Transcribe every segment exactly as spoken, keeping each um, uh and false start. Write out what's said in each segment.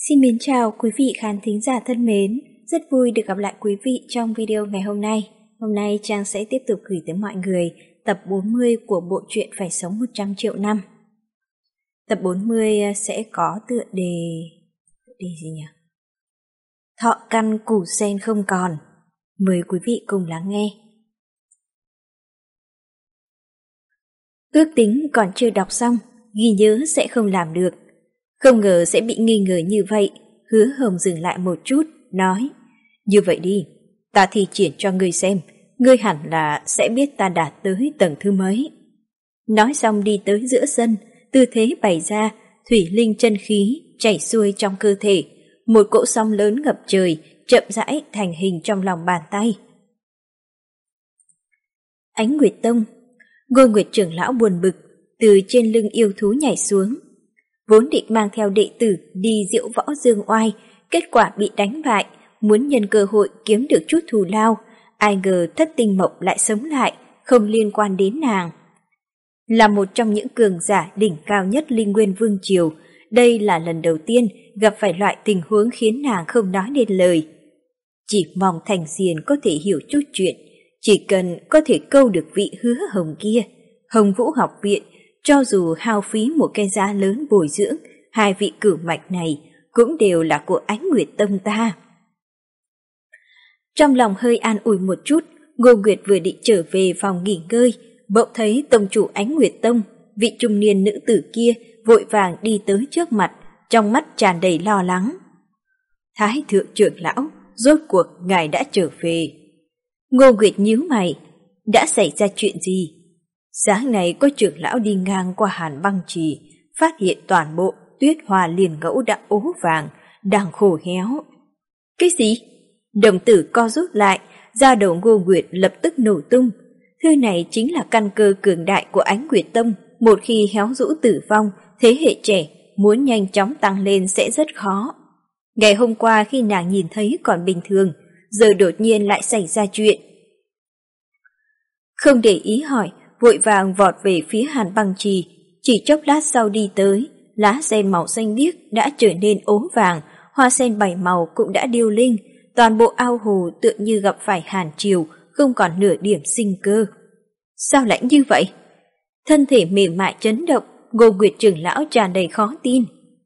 Xin mến chào quý vị khán thính giả thân mến, rất vui được gặp lại quý vị trong video ngày hôm nay. Hôm nay Trang sẽ tiếp tục gửi tới mọi người tập bốn mươi của bộ truyện Phải sống một trăm triệu năm. Tập bốn mươi sẽ có tựa đề... tựa đề gì nhỉ? Thọ căn củ sen không còn. Mời quý vị cùng lắng nghe. Ước tính còn chưa đọc xong, ghi nhớ sẽ không làm được. Không ngờ sẽ bị nghi ngờ như vậy. Hứa Hồng dừng lại một chút, nói: như vậy đi, ta thi triển cho ngươi xem, ngươi hẳn là sẽ biết ta đạt tới tầng thứ mấy. Nói xong đi tới giữa sân, tư thế bày ra, thủy linh chân khí chảy xuôi trong cơ thể, một cỗ sóng lớn ngập trời chậm rãi thành hình trong lòng bàn tay. Ánh Nguyệt Tông. Ngô Nguyệt trưởng lão buồn bực từ trên lưng yêu thú nhảy xuống, vốn định mang theo đệ tử đi diễu võ dương oai, kết quả bị đánh bại, muốn nhân cơ hội kiếm được chút thù lao, ai ngờ Thất Tinh Mộc lại sống lại, không liên quan đến nàng. Là một trong những cường giả đỉnh cao nhất Linh Nguyên Vương Triều, đây là lần đầu tiên gặp phải loại tình huống khiến nàng không nói nên lời. Chỉ mong Thành Diền có thể hiểu chút chuyện, chỉ cần có thể câu được vị Hứa Hồng kia, Hồng Vũ học viện, cho dù hao phí một cái giá lớn bồi dưỡng, hai vị cửu mạch này cũng đều là của Ánh Nguyệt Tông ta. Trong lòng hơi an ủi một chút, Ngô Nguyệt vừa định trở về phòng nghỉ ngơi, bỗng thấy tông chủ Ánh Nguyệt Tông, vị trung niên nữ tử kia vội vàng đi tới trước mặt, trong mắt tràn đầy lo lắng. Thái thượng trưởng lão, rốt cuộc ngài đã trở về. Ngô Nguyệt nhíu mày, đã xảy ra chuyện gì? Sáng nay có trưởng lão đi ngang qua Hàn Băng Trì, phát hiện toàn bộ tuyết hoa liền ngẫu đã ố vàng, đang khô héo. Cái gì? Đồng tử co rút lại, da đầu Ngô Nguyệt lập tức nổ tung. Thứ này chính là căn cơ cường đại của Ánh Nguyệt Tông, một khi héo rũ tử vong, thế hệ trẻ muốn nhanh chóng tăng lên sẽ rất khó. Ngày hôm qua khi nàng nhìn thấy còn bình thường, giờ đột nhiên lại xảy ra chuyện. Không để ý hỏi, vội vàng vọt về phía Hàn Băng Trì, chỉ chốc lát sau đi tới, lá sen màu xanh biếc đã trở nên ố vàng, hoa sen bảy màu cũng đã điêu linh, toàn bộ ao hồ tựa như gặp phải hàn triều, không còn nửa điểm sinh cơ. Sao lại như vậy? Thân thể mềm mại chấn động, Ngô Nguyệt trưởng lão tràn đầy khó tin.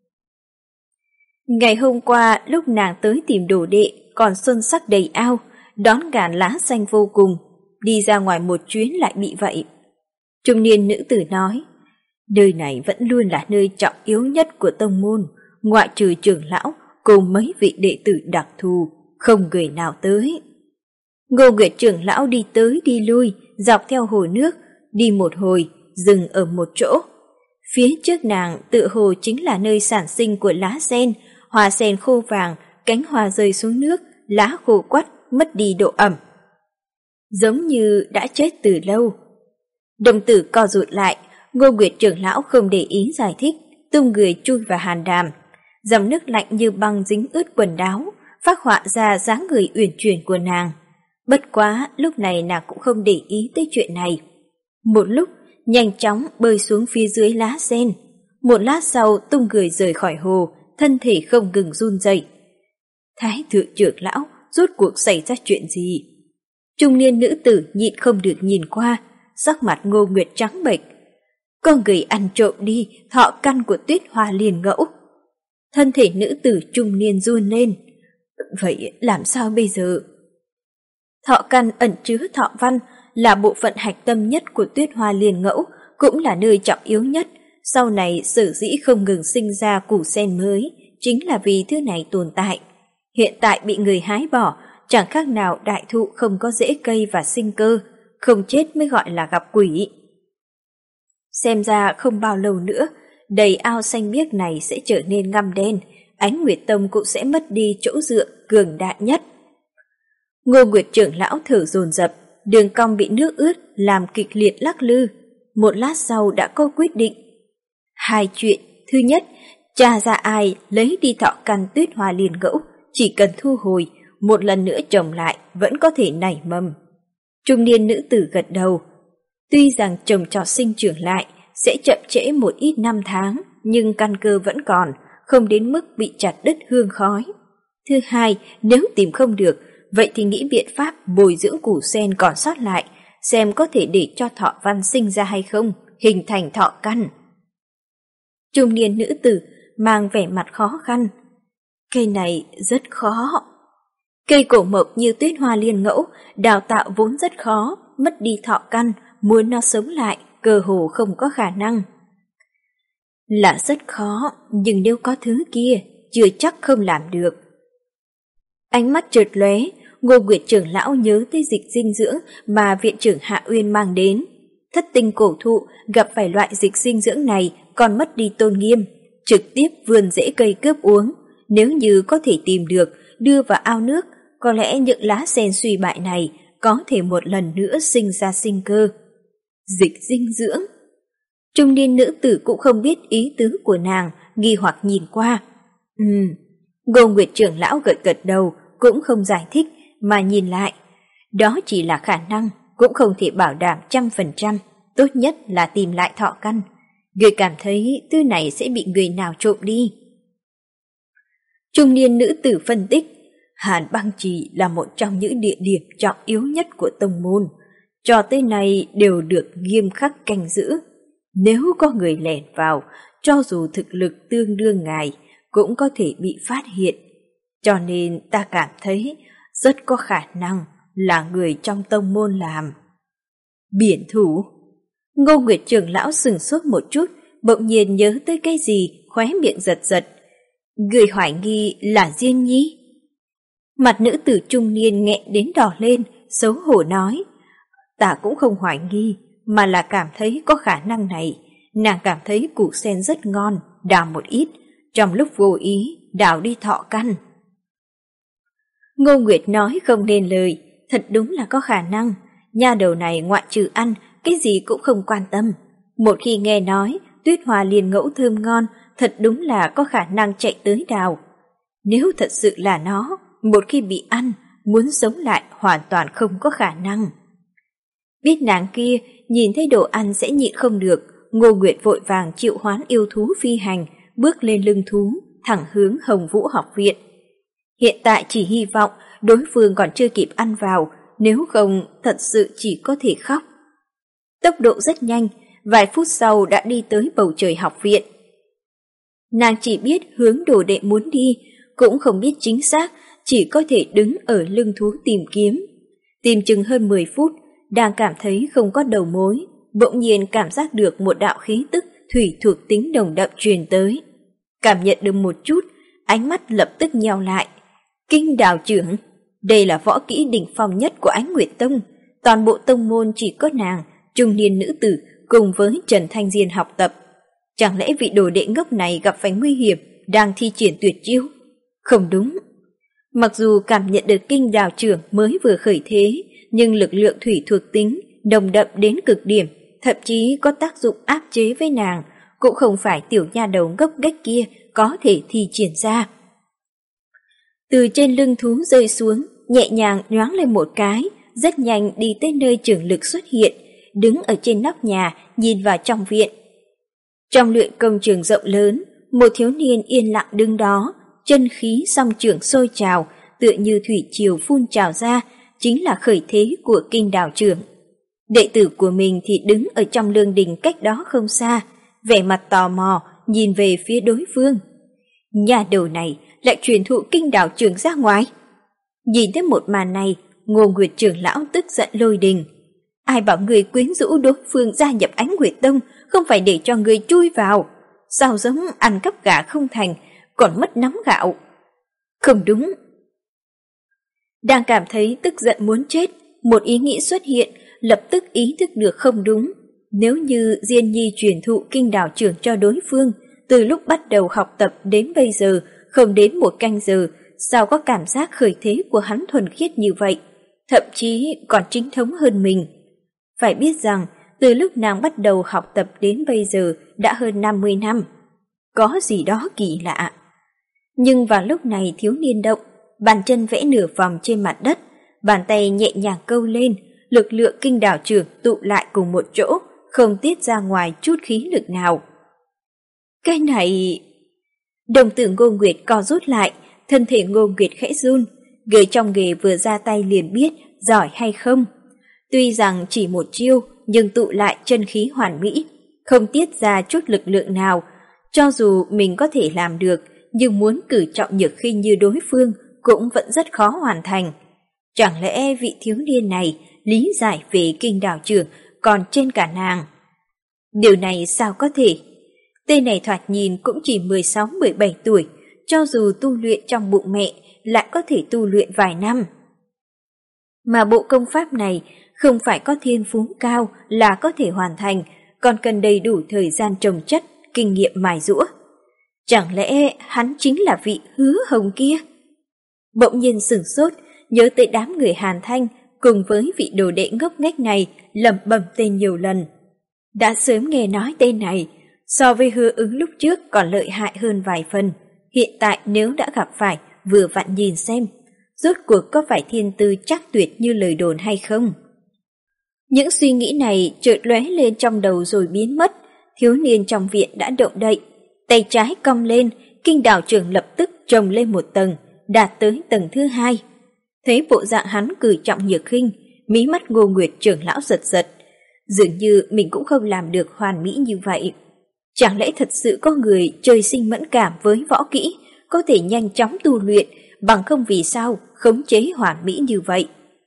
Ngày hôm qua lúc nàng tới tìm đồ đệ còn xuân sắc đầy ao, đón gàn lá xanh vô cùng, đi ra ngoài một chuyến lại bị vậy. Trung niên nữ tử nói, nơi này vẫn luôn là nơi trọng yếu nhất của tông môn, ngoại trừ trưởng lão cùng mấy vị đệ tử đặc thù, không người nào tới. Ngô Nguyệt trưởng lão đi tới đi lui, dọc theo hồ nước, đi một hồi, dừng ở một chỗ. Phía trước nàng tựa hồ chính là nơi sản sinh của lá sen, hoa sen khô vàng, cánh hoa rơi xuống nước, lá khô quắt, mất đi độ ẩm. Giống như đã chết từ lâu. Đồng tử co rụt lại, Ngô Nguyệt trưởng lão không để ý giải thích, tung người chui vào hàn đàm. Dòng nước lạnh như băng dính ướt quần áo, phác họa ra dáng người uyển chuyển của nàng. Bất quá, lúc này nàng cũng không để ý tới chuyện này. Một lúc, nhanh chóng bơi xuống phía dưới lá sen. Một lát sau tung người rời khỏi hồ, thân thể không ngừng run rẩy. Thái thượng trưởng lão, rốt cuộc xảy ra chuyện gì? Trung niên nữ tử nhịn không được nhìn qua, sắc mặt Ngô Nguyệt trắng bệch. Con người ăn trộm đi thọ căn của tuyết hoa liền ngẫu. Thân thể nữ tử trung niên run lên. Vậy làm sao bây giờ? Thọ căn ẩn chứa thọ văn, là bộ phận hạch tâm nhất của tuyết hoa liền ngẫu, cũng là nơi trọng yếu nhất. Sau này sở dĩ không ngừng sinh ra củ sen mới, chính là vì thứ này tồn tại. Hiện tại bị người hái bỏ, chẳng khác nào đại thụ không có rễ cây và sinh cơ, không chết mới gọi là gặp quỷ. Xem ra không bao lâu nữa, đầy ao xanh biếc này sẽ trở nên ngăm đen, Ánh Nguyệt Tông cũng sẽ mất đi chỗ dựa cường đại nhất. Ngô Nguyệt trưởng lão thở dồn dập, đường cong bị nước ướt làm kịch liệt lắc lư. Một lát sau đã có quyết định. Hai chuyện, thứ nhất, tra ra ai lấy đi thọ căn tuyết hoa liền ngẫu, chỉ cần thu hồi, một lần nữa trồng lại vẫn có thể nảy mầm. Trung niên nữ tử gật đầu. Tuy rằng trồng trọt sinh trưởng lại sẽ chậm trễ một ít năm tháng, nhưng căn cơ vẫn còn, không đến mức bị chặt đứt hương khói. Thứ hai, nếu tìm không được, vậy thì nghĩ biện pháp bồi dưỡng củ sen còn sót lại, xem có thể để cho thọ văn sinh ra hay không, hình thành thọ căn. Trung niên nữ tử mang vẻ mặt khó khăn. Cây này rất khó. Cây cổ mộc như tuyết hoa liên ngẫu, đào tạo vốn rất khó, mất đi thọ căn, muốn nó sống lại, cơ hồ không có khả năng. Là rất khó, nhưng nếu có thứ kia, chưa chắc không làm được. Ánh mắt chợt lóe, Ngô Nguyệt trưởng lão nhớ tới dịch dinh dưỡng mà viện trưởng Hạ Uyên mang đến. Thất tinh cổ thụ gặp phải loại dịch dinh dưỡng này còn mất đi tôn nghiêm, trực tiếp vươn rễ cây cướp uống. Nếu như có thể tìm được, đưa vào ao nước, có lẽ những lá sen suy bại này có thể một lần nữa sinh ra sinh cơ. Dịch dinh dưỡng. Trung niên nữ tử cũng không biết ý tứ của nàng, nghi hoặc nhìn qua. Ừm, Ngô Nguyệt trưởng lão gật gật đầu, cũng không giải thích, mà nhìn lại. Đó chỉ là khả năng, cũng không thể bảo đảm trăm phần trăm, tốt nhất là tìm lại thọ căn. Người cảm thấy thứ này sẽ bị người nào trộm đi. Trung niên nữ tử phân tích, Hàn Băng Trì là một trong những địa điểm trọng yếu nhất của tông môn. Cho tới nay đều được nghiêm khắc canh giữ. Nếu có người lẻn vào, cho dù thực lực tương đương ngài, cũng có thể bị phát hiện. Cho nên ta cảm thấy rất có khả năng là người trong tông môn làm. Biển thủ. Ngô Nguyệt trưởng lão sừng sốt một chút, bỗng nhiên nhớ tới cái gì, khóe miệng giật giật. Người hoài nghi là Diên Nhi. Mặt nữ tử trung niên nghẹn đến đỏ lên, xấu hổ nói. Ta cũng không hoài nghi, mà là cảm thấy có khả năng này. Nàng cảm thấy củ sen rất ngon, đào một ít, trong lúc vô ý, đào đi thọ căn. Ngô Nguyệt nói không nên lời, thật đúng là có khả năng. Nha đầu này ngoại trừ ăn, cái gì cũng không quan tâm. Một khi nghe nói tuyết hoa liên ngẫu thơm ngon, thật đúng là có khả năng chạy tới đào. Nếu thật sự là nó, một khi bị ăn, muốn sống lại hoàn toàn không có khả năng. Biết nàng kia nhìn thấy đồ ăn sẽ nhịn không được, Ngô Nguyệt vội vàng triệu hoán yêu thú phi hành, bước lên lưng thú, thẳng hướng Hồng Vũ học viện. Hiện tại chỉ hy vọng đối phương còn chưa kịp ăn vào, nếu không thật sự chỉ có thể khóc. Tốc độ rất nhanh, vài phút sau đã đi tới bầu trời học viện. Nàng chỉ biết hướng đồ đệ muốn đi, cũng không biết chính xác, chỉ có thể đứng ở lưng thú tìm kiếm. Tìm chừng hơn mười phút, đang cảm thấy không có đầu mối, bỗng nhiên cảm giác được một đạo khí tức thủy thuộc tính nồng đậm truyền tới. Cảm nhận được một chút, ánh mắt lập tức nheo lại. Kinh đào trưởng, đây là võ kỹ đỉnh phong nhất của Ánh Nguyệt Tông, toàn bộ tông môn chỉ có nàng, trung niên nữ tử cùng với Trần Thanh Diên học tập. Chẳng lẽ vị đồ đệ ngốc này gặp phải nguy hiểm, đang thi triển tuyệt chiêu? Không đúng. Mặc dù cảm nhận được kinh đào trưởng mới vừa khởi thế, nhưng lực lượng thủy thuộc tính nồng đậm đến cực điểm, thậm chí có tác dụng áp chế với nàng, cũng không phải tiểu nha đầu ngốc nghếch kia có thể thi triển ra. Từ trên lưng thú rơi xuống, nhẹ nhàng nhoáng lên một cái, rất nhanh đi tới nơi trưởng lực xuất hiện, đứng ở trên nóc nhà nhìn vào trong viện. Trong luyện công trường rộng lớn, một thiếu niên yên lặng đứng đó, chân khí song trưởng sôi trào, tựa như thủy triều phun trào ra, chính là khởi thế của kinh đào trưởng. Đệ tử của mình thì đứng ở trong lương đình cách đó không xa, vẻ mặt tò mò nhìn về phía đối phương. Nhà đầu này lại truyền thụ kinh đào trưởng ra ngoài. Nhìn thấy một màn này, Ngô Nguyệt trưởng lão tức giận lôi đình. Ai bảo người quyến rũ đối phương gia nhập Ánh Nguyệt Tông, không phải để cho người chui vào. Sao giống ăn cắp gà không thành, còn mất nắm gạo. Không đúng. Đang cảm thấy tức giận muốn chết, một ý nghĩ xuất hiện, lập tức ý thức được không đúng. Nếu như Diên Nhi truyền thụ kinh đào trưởng cho đối phương, từ lúc bắt đầu học tập đến bây giờ, không đến một canh giờ, sao có cảm giác khởi thế của hắn thuần khiết như vậy, thậm chí còn chính thống hơn mình. Phải biết rằng, từ lúc nàng bắt đầu học tập đến bây giờ đã hơn năm mươi năm. Có gì đó kỳ lạ. Nhưng vào lúc này thiếu niên động, bàn chân vẽ nửa vòng trên mặt đất, bàn tay nhẹ nhàng câu lên, lực lượng kinh đào trưởng tụ lại cùng một chỗ, không tiết ra ngoài chút khí lực nào. Cái này... Đồng tử Ngô Nguyệt co rút lại, thân thể Ngô Nguyệt khẽ run, người trong nghề vừa ra tay liền biết giỏi hay không. Tuy rằng chỉ một chiêu, nhưng tụ lại chân khí hoàn mỹ, không tiết ra chút lực lượng nào. Cho dù mình có thể làm được, nhưng muốn cử trọng nhược khinh như đối phương cũng vẫn rất khó hoàn thành. Chẳng lẽ vị thiếu niên này lý giải về kinh đảo trưởng còn trên cả nàng? Điều này sao có thể? Tên này thoạt nhìn cũng chỉ mười sáu mười bảy tuổi, cho dù tu luyện trong bụng mẹ lại có thể tu luyện vài năm. Mà bộ công pháp này không phải có thiên phú cao là có thể hoàn thành, còn cần đầy đủ thời gian trồng chất, kinh nghiệm mài giũa. Chẳng lẽ hắn chính là vị Hứa Hồng kia? Bỗng nhiên sửng sốt, nhớ tới đám người Hàn Thanh cùng với vị đồ đệ ngốc nghếch này lẩm bẩm tên nhiều lần. Đã sớm nghe nói tên này, so với Hứa Ứng lúc trước còn lợi hại hơn vài phần. Hiện tại nếu đã gặp phải, vừa vặn nhìn xem, rốt cuộc có phải thiên tư chắc tuyệt như lời đồn hay không? Những suy nghĩ này chợt lóe lên trong đầu rồi biến mất. Thiếu niên trong viện đã động đậy, tay trái cong lên, kinh đảo trưởng lập tức trồng lên một tầng, đạt tới tầng thứ hai. Thấy bộ dạng hắn cử trọng nhược khinh, mí mắt Ngô Nguyệt trưởng lão giật giật. Dường như mình cũng không làm được hoàn mỹ như vậy. Chẳng lẽ thật sự có người trời sinh mẫn cảm với võ kỹ, có thể nhanh chóng tu luyện, bằng không vì sao khống chế hoàn mỹ như vậy?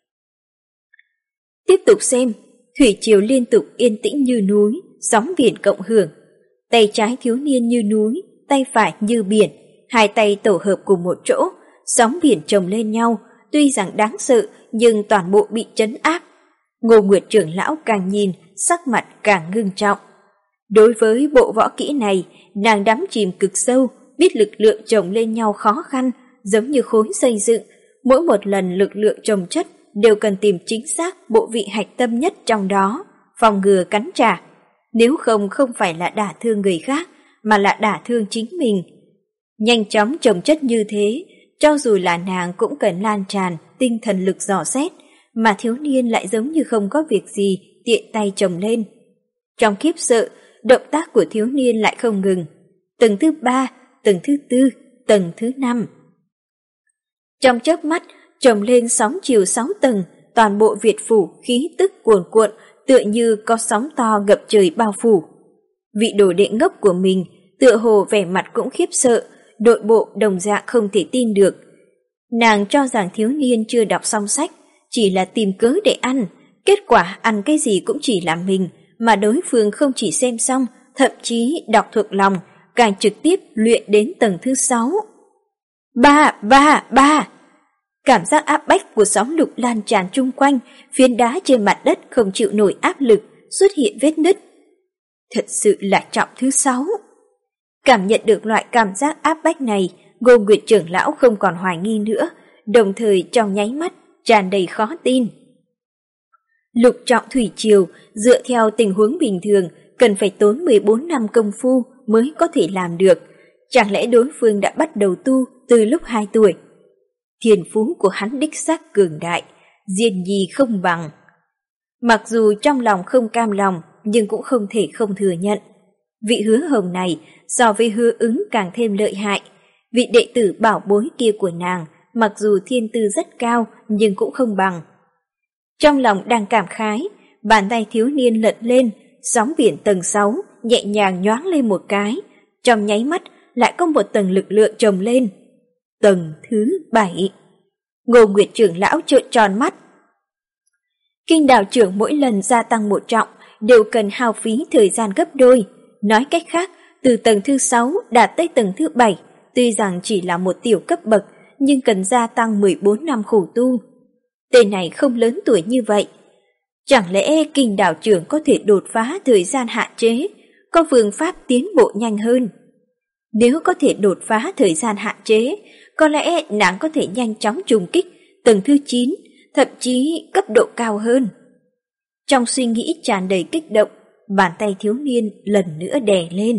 Tiếp tục xem, thủy triều liên tục yên tĩnh như núi, sóng biển cộng hưởng. Tay trái thiếu niên như núi, tay phải như biển, hai tay tổ hợp cùng một chỗ, sóng biển chồng lên nhau, tuy rằng đáng sợ nhưng toàn bộ bị trấn áp. Ngô Nguyệt trưởng lão càng nhìn, sắc mặt càng ngưng trọng. Đối với bộ võ kỹ này, nàng đắm chìm cực sâu, biết lực lượng chồng lên nhau khó khăn, giống như khối xây dựng. Mỗi một lần lực lượng chồng chất đều cần tìm chính xác bộ vị hạch tâm nhất trong đó, phòng ngừa cắn trả. Nếu không không phải là đả thương người khác, mà là đả thương chính mình. Nhanh chóng chồng chất như thế, cho dù là nàng cũng cần lan tràn tinh thần lực dò xét, mà thiếu niên lại giống như không có việc gì tiện tay chồng lên. Trong khiếp sợ, động tác của thiếu niên lại không ngừng. Tầng thứ ba, tầng thứ tư, tầng thứ năm. Trong chớp mắt, chồng lên sóng chiều sáu tầng, toàn bộ Việt phủ khí tức cuồn cuộn, tựa như có sóng to ngập trời bao phủ. Vị đồ đệ ngốc của mình tựa hồ vẻ mặt cũng khiếp sợ, đội bộ đồng dạng không thể tin được. Nàng cho rằng thiếu niên chưa đọc xong sách, chỉ là tìm cớ để ăn, kết quả ăn cái gì cũng chỉ là mình, mà đối phương không chỉ xem xong, thậm chí đọc thuộc lòng, càng trực tiếp luyện đến tầng thứ sáu. Ba, ba, ba! Cảm giác áp bách của sóng lục lan tràn chung quanh, phiến đá trên mặt đất không chịu nổi áp lực, xuất hiện vết nứt. Thật sự là trọng thứ sáu. Cảm nhận được loại cảm giác áp bách này, Ngô Nguyệt trưởng lão không còn hoài nghi nữa, đồng thời trong nháy mắt tràn đầy khó tin. Lục trọng thủy triều, dựa theo tình huống bình thường, cần phải tốn mười bốn năm công phu mới có thể làm được. Chẳng lẽ đối phương đã bắt đầu tu từ lúc hai tuổi? Thiên phú của hắn đích xác cường đại, diên nhi không bằng. Mặc dù trong lòng không cam lòng, nhưng cũng không thể không thừa nhận. Vị Hứa Hồng này so với Hứa Ứng càng thêm lợi hại. Vị đệ tử bảo bối kia của nàng, mặc dù thiên tư rất cao, nhưng cũng không bằng. Trong lòng đang cảm khái, bàn tay thiếu niên lật lên, sóng biển tầng sáu nhẹ nhàng nhoáng lên một cái, trong nháy mắt lại có một tầng lực lượng chồng lên. Tầng thứ bảy. Ngô Nguyệt trưởng lão trợn tròn mắt. Kinh đảo trưởng mỗi lần gia tăng một trọng đều cần hao phí thời gian gấp đôi. Nói cách khác, từ tầng thứ sáu đạt tới tầng thứ bảy, tuy rằng chỉ là một tiểu cấp bậc, nhưng cần gia tăng mười bốn năm khổ tu. Tên này không lớn tuổi như vậy. Chẳng lẽ kinh đảo trưởng có thể đột phá thời gian hạn chế, có phương pháp tiến bộ nhanh hơn? Nếu có thể đột phá thời gian hạn chế, có lẽ nàng có thể nhanh chóng trùng kích tầng thứ chín, thậm chí cấp độ cao hơn. Trong suy nghĩ tràn đầy kích động, bàn tay thiếu niên lần nữa đè lên.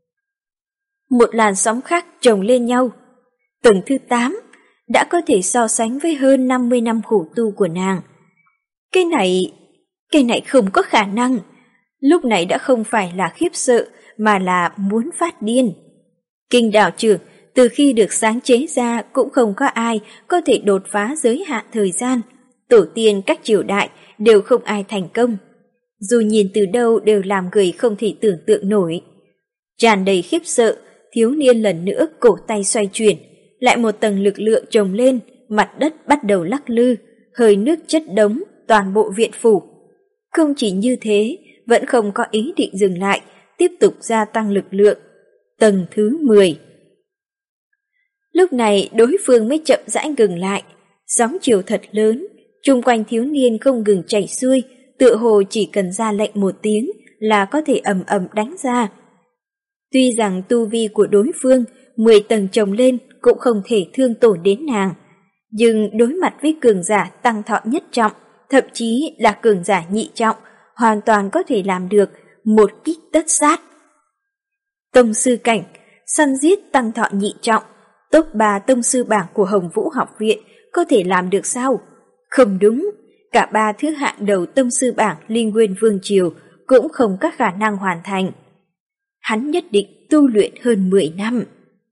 Một làn sóng khác chồng lên nhau. Tầng thứ tám đã có thể so sánh với hơn năm mươi năm khổ tu của nàng. Cái này, cái này không có khả năng. Lúc này đã không phải là khiếp sợ mà là muốn phát điên. Kinh đạo trưởng từ khi được sáng chế ra cũng không có ai có thể đột phá giới hạn thời gian. Tổ tiên các triều đại đều không ai thành công. Dù nhìn từ đâu đều làm người không thể tưởng tượng nổi. Tràn đầy khiếp sợ, thiếu niên lần nữa cổ tay xoay chuyển, lại một tầng lực lượng trồng lên, mặt đất bắt đầu lắc lư, hơi nước chất đống toàn bộ viện phủ. Không chỉ như thế, vẫn không có ý định dừng lại, tiếp tục gia tăng lực lượng. Tầng thứ mười. Lúc này đối phương mới chậm rãi ngừng lại, sóng chiều thật lớn, chung quanh thiếu niên không ngừng chảy xuôi, tựa hồ chỉ cần ra lệnh một tiếng là có thể ầm ầm đánh ra. Tuy rằng tu vi của đối phương mười tầng chồng lên cũng không thể thương tổn đến nàng, nhưng đối mặt với cường giả tăng thọ nhất trọng, thậm chí là cường giả nhị trọng, hoàn toàn có thể làm được một kích tất sát. Tông sư cảnh, săn giết tăng thọ nhị trọng, top ba tông sư bảng của Hồng Vũ học viện có thể làm được sao? Không đúng, cả ba thứ hạng đầu tông sư bảng Linh Nguyên Vương Triều cũng không có khả năng hoàn thành. Hắn nhất định tu luyện hơn mười năm.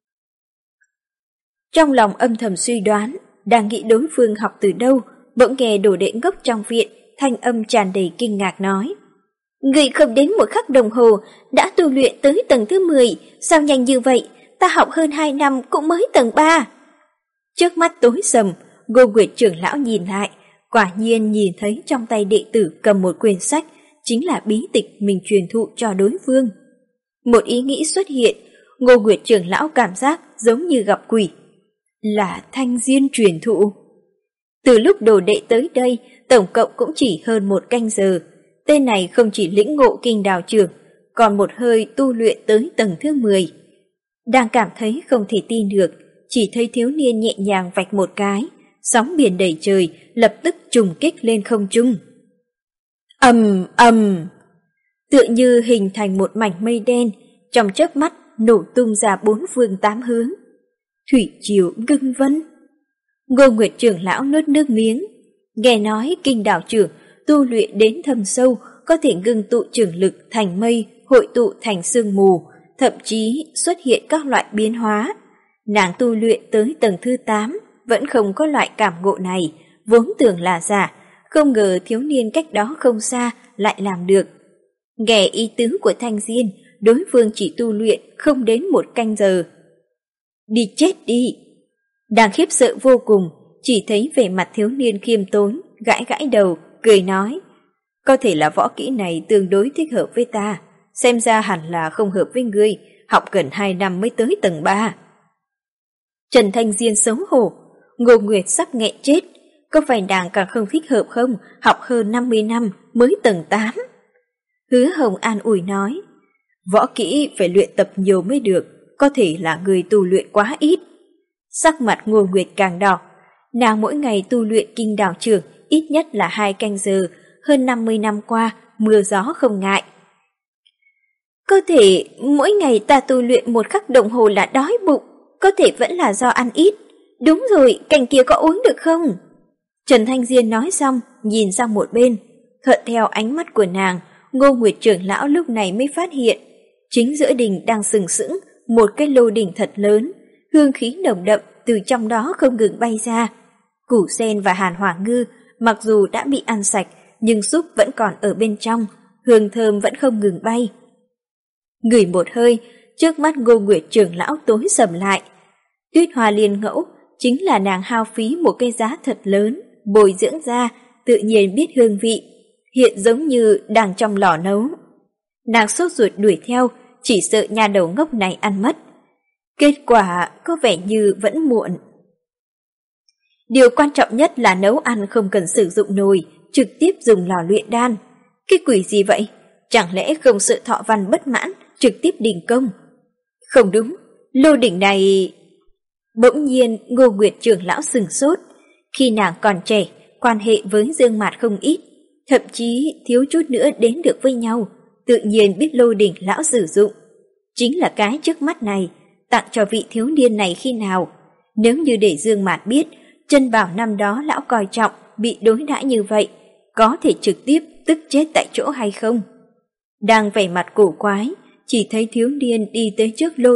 Trong lòng âm thầm suy đoán, đang nghĩ đối phương học từ đâu, bỗng nghe đồ đệ ngốc trong viện, thanh âm tràn đầy kinh ngạc nói. Người không đến một khắc đồng hồ, đã tu luyện tới tầng thứ mười, sao nhanh như vậy, ta học hơn hai năm cũng mới tầng ba. Trước mắt tối sầm, Ngô Nguyệt trưởng lão nhìn lại, quả nhiên nhìn thấy trong tay đệ tử cầm một quyển sách, chính là bí tịch mình truyền thụ cho đối phương. Một ý nghĩ xuất hiện, Ngô Nguyệt trưởng lão cảm giác giống như gặp quỷ. Là Thanh Diên truyền thụ. Từ lúc đồ đệ tới đây, tổng cộng cũng chỉ hơn một canh giờ. Tên này không chỉ lĩnh ngộ kinh đào trưởng, còn một hơi tu luyện tới tầng thứ mười. Đang cảm thấy không thể tin được, chỉ thấy thiếu niên nhẹ nhàng vạch một cái, sóng biển đầy trời lập tức trùng kích lên không trung. Ầm ầm, tựa như hình thành một mảnh mây đen, trong chớp mắt nổ tung ra bốn phương tám hướng. Thủy triều ngưng vân. Ngô Nguyệt trưởng lão nuốt nước miếng, nghe nói kinh đảo trưởng tu luyện đến thâm sâu, có thể ngưng tụ trưởng lực thành mây, hội tụ thành sương mù, thậm chí xuất hiện các loại biến hóa. Nàng tu luyện tới tầng thứ tám, vẫn không có loại cảm ngộ này, vốn tưởng là giả, không ngờ thiếu niên cách đó không xa lại làm được. Nghe ý tứ của Thanh Diên, đối phương chỉ tu luyện không đến một canh giờ. Đi chết đi! Đang khiếp sợ vô cùng, chỉ thấy vẻ mặt thiếu niên khiêm tốn, gãi gãi đầu, cười nói. Có thể là võ kỹ này tương đối thích hợp với ta, xem ra hẳn là không hợp với ngươi, học gần hai năm mới tới tầng ba. Trần Thanh Diên xấu hổ, Ngô Nguyệt sắp nghẹn chết, có phải nàng càng không thích hợp không, học hơn năm mươi năm mới tầng tám. Hứa Hồng an ủi nói, võ kỹ phải luyện tập nhiều mới được, có thể là người tu luyện quá ít. Sắc mặt Ngô Nguyệt càng đỏ, nàng mỗi ngày tu luyện kinh đảo trưởng ít nhất là hai canh giờ, hơn năm mươi năm qua, mưa gió không ngại. Có thể mỗi ngày ta tu luyện một khắc đồng hồ là đói bụng, có thể vẫn là do ăn ít. Đúng rồi, cành kia có uống được không? Trần Thanh Diên nói xong, nhìn sang một bên, thuận theo ánh mắt của nàng, Ngô Nguyệt trưởng lão lúc này mới phát hiện, chính giữa đình đang sừng sững một cái lô đỉnh thật lớn, hương khí nồng đậm từ trong đó không ngừng bay ra. Củ sen và hàn hỏa ngư mặc dù đã bị ăn sạch, nhưng súp vẫn còn ở bên trong, hương thơm vẫn không ngừng bay. Ngửi một hơi, trước mắt Ngô Nguyệt trưởng lão tối sầm lại. Tuyết hoa liên ngẫu chính là nàng hao phí một cái giá thật lớn, bồi dưỡng ra, tự nhiên biết hương vị, hiện giống như đang trong lò nấu. Nàng sốt ruột đuổi theo, chỉ sợ nhà đầu ngốc này ăn mất. Kết quả có vẻ như vẫn muộn. Điều quan trọng nhất là nấu ăn không cần sử dụng nồi, trực tiếp dùng lò luyện đan. Cái quỷ gì vậy? Chẳng lẽ không sợ Thọ Văn bất mãn, trực tiếp đình công? Không đúng, lô đỉnh này... Bỗng nhiên Ngô Nguyệt trưởng lão sừng sốt. Khi nàng còn trẻ, quan hệ với Dương Mạt không ít, thậm chí thiếu chút nữa đến được với nhau, tự nhiên biết lô đỉnh lão sử dụng. Chính là cái trước mắt này, tặng cho vị thiếu niên này khi nào. Nếu như để Dương Mạt biết, Chân Bảo năm đó lão coi trọng, bị đối đãi như vậy, có thể trực tiếp tức chết tại chỗ hay không? Đang vẻ mặt cổ quái, chỉ thấy thiếu niên đi tới trước lô đỉnh,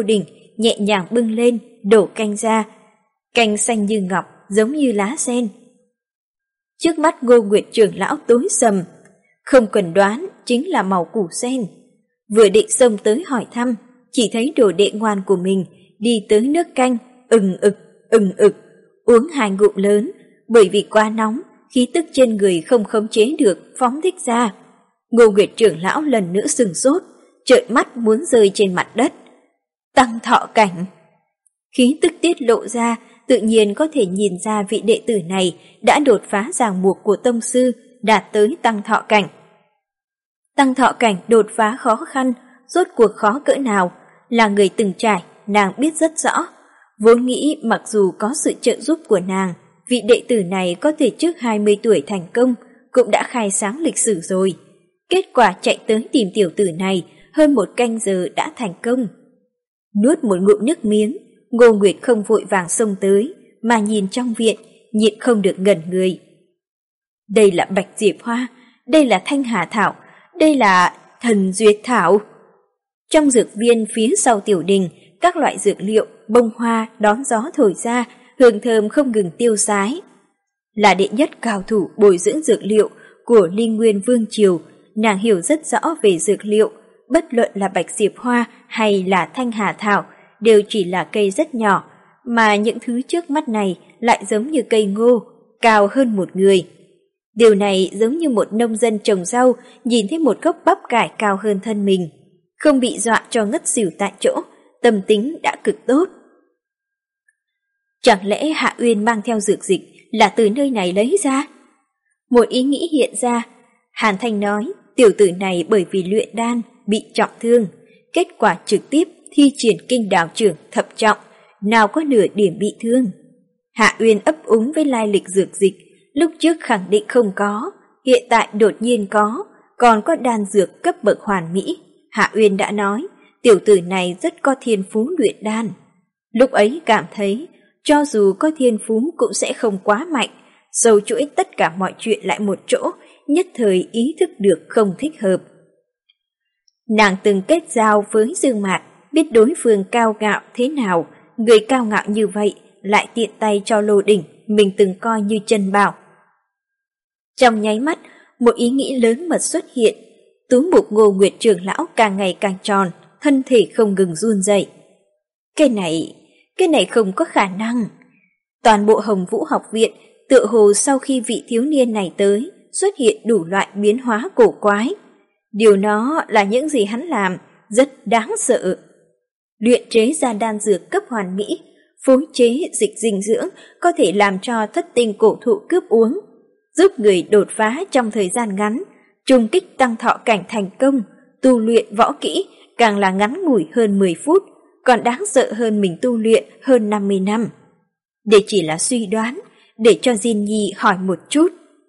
nhẹ nhàng bưng lên, đổ canh ra. Canh xanh như ngọc, giống như lá sen. Trước mắt Ngô Nguyệt trưởng lão tối sầm, không cần đoán chính là màu củ sen. Vừa định xông tới hỏi thăm, chỉ thấy đồ đệ ngoan của mình đi tới nước canh, ừng ực, ừng ực, uống hai ngụm lớn, bởi vì quá nóng, khí tức trên người không khống chế được phóng thích ra. Ngô Nguyệt trưởng lão lần nữa sừng sốt, trợn mắt muốn rơi trên mặt đất. Tăng thọ cảnh. Khí tức tiết lộ ra, tự nhiên có thể nhìn ra vị đệ tử này đã đột phá ràng buộc của tông sư, đạt tới tăng thọ cảnh. Tăng thọ cảnh đột phá khó khăn, rốt cuộc khó cỡ nào, là người từng trải, nàng biết rất rõ. Vốn nghĩ mặc dù có sự trợ giúp của nàng, vị đệ tử này có thể trước hai mươi tuổi thành công, cũng đã khai sáng lịch sử rồi. Kết quả chạy tới tìm tiểu tử này, hơn một canh giờ đã thành công. Nuốt một ngụm nước miếng, Ngô Nguyệt không vội vàng xông tới, mà nhìn trong viện, nhịn không được ngẩn người. Đây là bạch diệp hoa, đây là thanh hà thảo, đây là thần duyệt thảo. Trong dược viên phía sau tiểu đình, các loại dược liệu, bông hoa đón gió thổi ra, hương thơm không ngừng tiêu sái. Là đệ nhất cao thủ bồi dưỡng dược liệu của Linh Nguyên Vương Triều, nàng hiểu rất rõ về dược liệu, bất luận là bạch diệp hoa hay là thanh hà thảo, đều chỉ là cây rất nhỏ, mà những thứ trước mắt này lại giống như cây ngô, cao hơn một người. Điều này giống như một nông dân trồng rau nhìn thấy một gốc bắp cải cao hơn thân mình, không bị dọa cho ngất xỉu tại chỗ, tâm tính đã cực tốt. Chẳng lẽ Hạ Uyên mang theo dược dịch là từ nơi này lấy ra? Một ý nghĩ hiện ra, Hàn Thanh nói tiểu tử này bởi vì luyện đan bị trọng thương, kết quả trực tiếp thi triển kinh đào trưởng thập trọng, nào có nửa điểm bị thương. Hạ Uyên ấp úng với lai lịch dược dịch, lúc trước khẳng định không có, hiện tại đột nhiên có, còn có đan dược cấp bậc hoàn mỹ. Hạ Uyên đã nói, tiểu tử này rất có thiên phú luyện đan. Lúc ấy cảm thấy, cho dù có thiên phú cũng sẽ không quá mạnh, sâu chuỗi tất cả mọi chuyện lại một chỗ, nhất thời ý thức được không thích hợp. Nàng từng kết giao với Dương Mạt, biết đối phương cao ngạo thế nào, người cao ngạo như vậy lại tiện tay cho lô đỉnh mình từng coi như chân bảo. Trong nháy mắt, một ý nghĩ lớn mật xuất hiện, túm buộc Ngô Nguyệt trưởng lão càng ngày càng tròn, thân thể không ngừng run rẩy. Cái này, cái này không có khả năng. Toàn bộ Hồng Vũ học viện tựa hồ sau khi vị thiếu niên này tới, xuất hiện đủ loại biến hóa cổ quái. Điều đó là những gì hắn làm, rất đáng sợ. Luyện chế ra đan dược cấp hoàn mỹ, phối chế dịch dinh dưỡng có thể làm cho thất tinh cổ thụ cướp uống, giúp người đột phá trong thời gian ngắn, trùng kích tăng thọ cảnh thành công, tu luyện võ kỹ càng là ngắn ngủi hơn mười phút, còn đáng sợ hơn mình tu luyện hơn năm mươi năm. Để chỉ là suy đoán, để cho Diên Nhi hỏi một chút.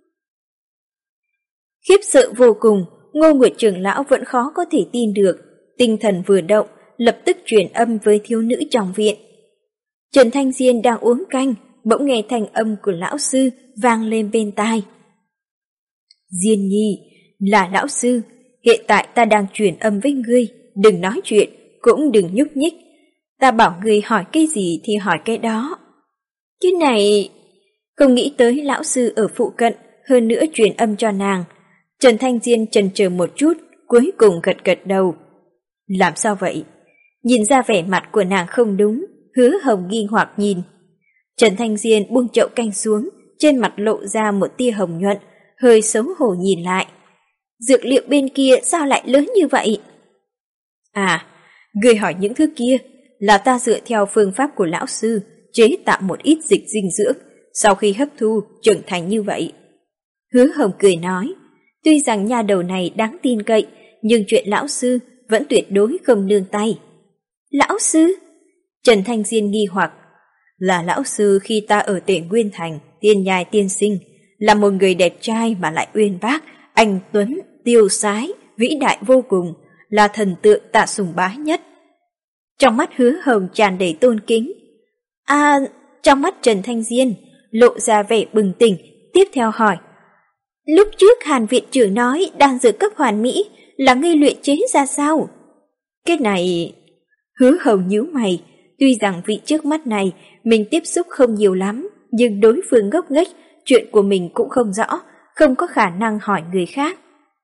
Khiếp sợ vô cùng, Ngô Nguyệt trưởng lão vẫn khó có thể tin được, tinh thần vừa động, lập tức truyền âm với thiếu nữ trong viện. Trần Thanh Diên đang uống canh, bỗng nghe thanh âm của lão sư vang lên bên tai. Diên Nhi, là lão sư, hiện tại ta đang truyền âm với ngươi, đừng nói chuyện, cũng đừng nhúc nhích. Ta bảo ngươi hỏi cái gì thì hỏi cái đó. Cái này... Không nghĩ tới lão sư ở phụ cận, hơn nữa truyền âm cho nàng. Trần Thanh Diên chần chờ một chút, cuối cùng gật gật đầu. Làm sao vậy? Nhìn ra vẻ mặt của nàng không đúng, Hứa Hồng nghi hoặc nhìn. Trần Thanh Diên buông chậu canh xuống, trên mặt lộ ra một tia hồng nhuận, hơi xấu hổ nhìn lại. Dược liệu bên kia sao lại lớn như vậy? À, người hỏi những thứ kia là ta dựa theo phương pháp của lão sư chế tạo một ít dịch dinh dưỡng, sau khi hấp thu trưởng thành như vậy. Hứa Hồng cười nói, tuy rằng nha đầu này đáng tin cậy, nhưng chuyện lão sư vẫn tuyệt đối không nương tay. Lão sư? Trần Thanh Diên nghi hoặc, là lão sư khi ta ở Tề Nguyên Thành, Tiên Nhai tiên sinh, là một người đẹp trai mà lại uyên bác, anh tuấn, tiêu sái, vĩ đại vô cùng, là thần tượng ta sùng bái nhất. Trong mắt Hứa Hồng tràn đầy tôn kính. À, trong mắt Trần Thanh Diên lộ ra vẻ bừng tỉnh, tiếp theo hỏi. Lúc trước Hàn viện trưởng nói đan dược cấp hoàn mỹ là ngươi luyện chế ra sao? Cái này... Hứa Hồng nhíu mày, Tuy rằng vị trước mắt này mình tiếp xúc không nhiều lắm, nhưng đối phương ngốc nghếch, chuyện của mình cũng không rõ, không có khả năng hỏi người khác.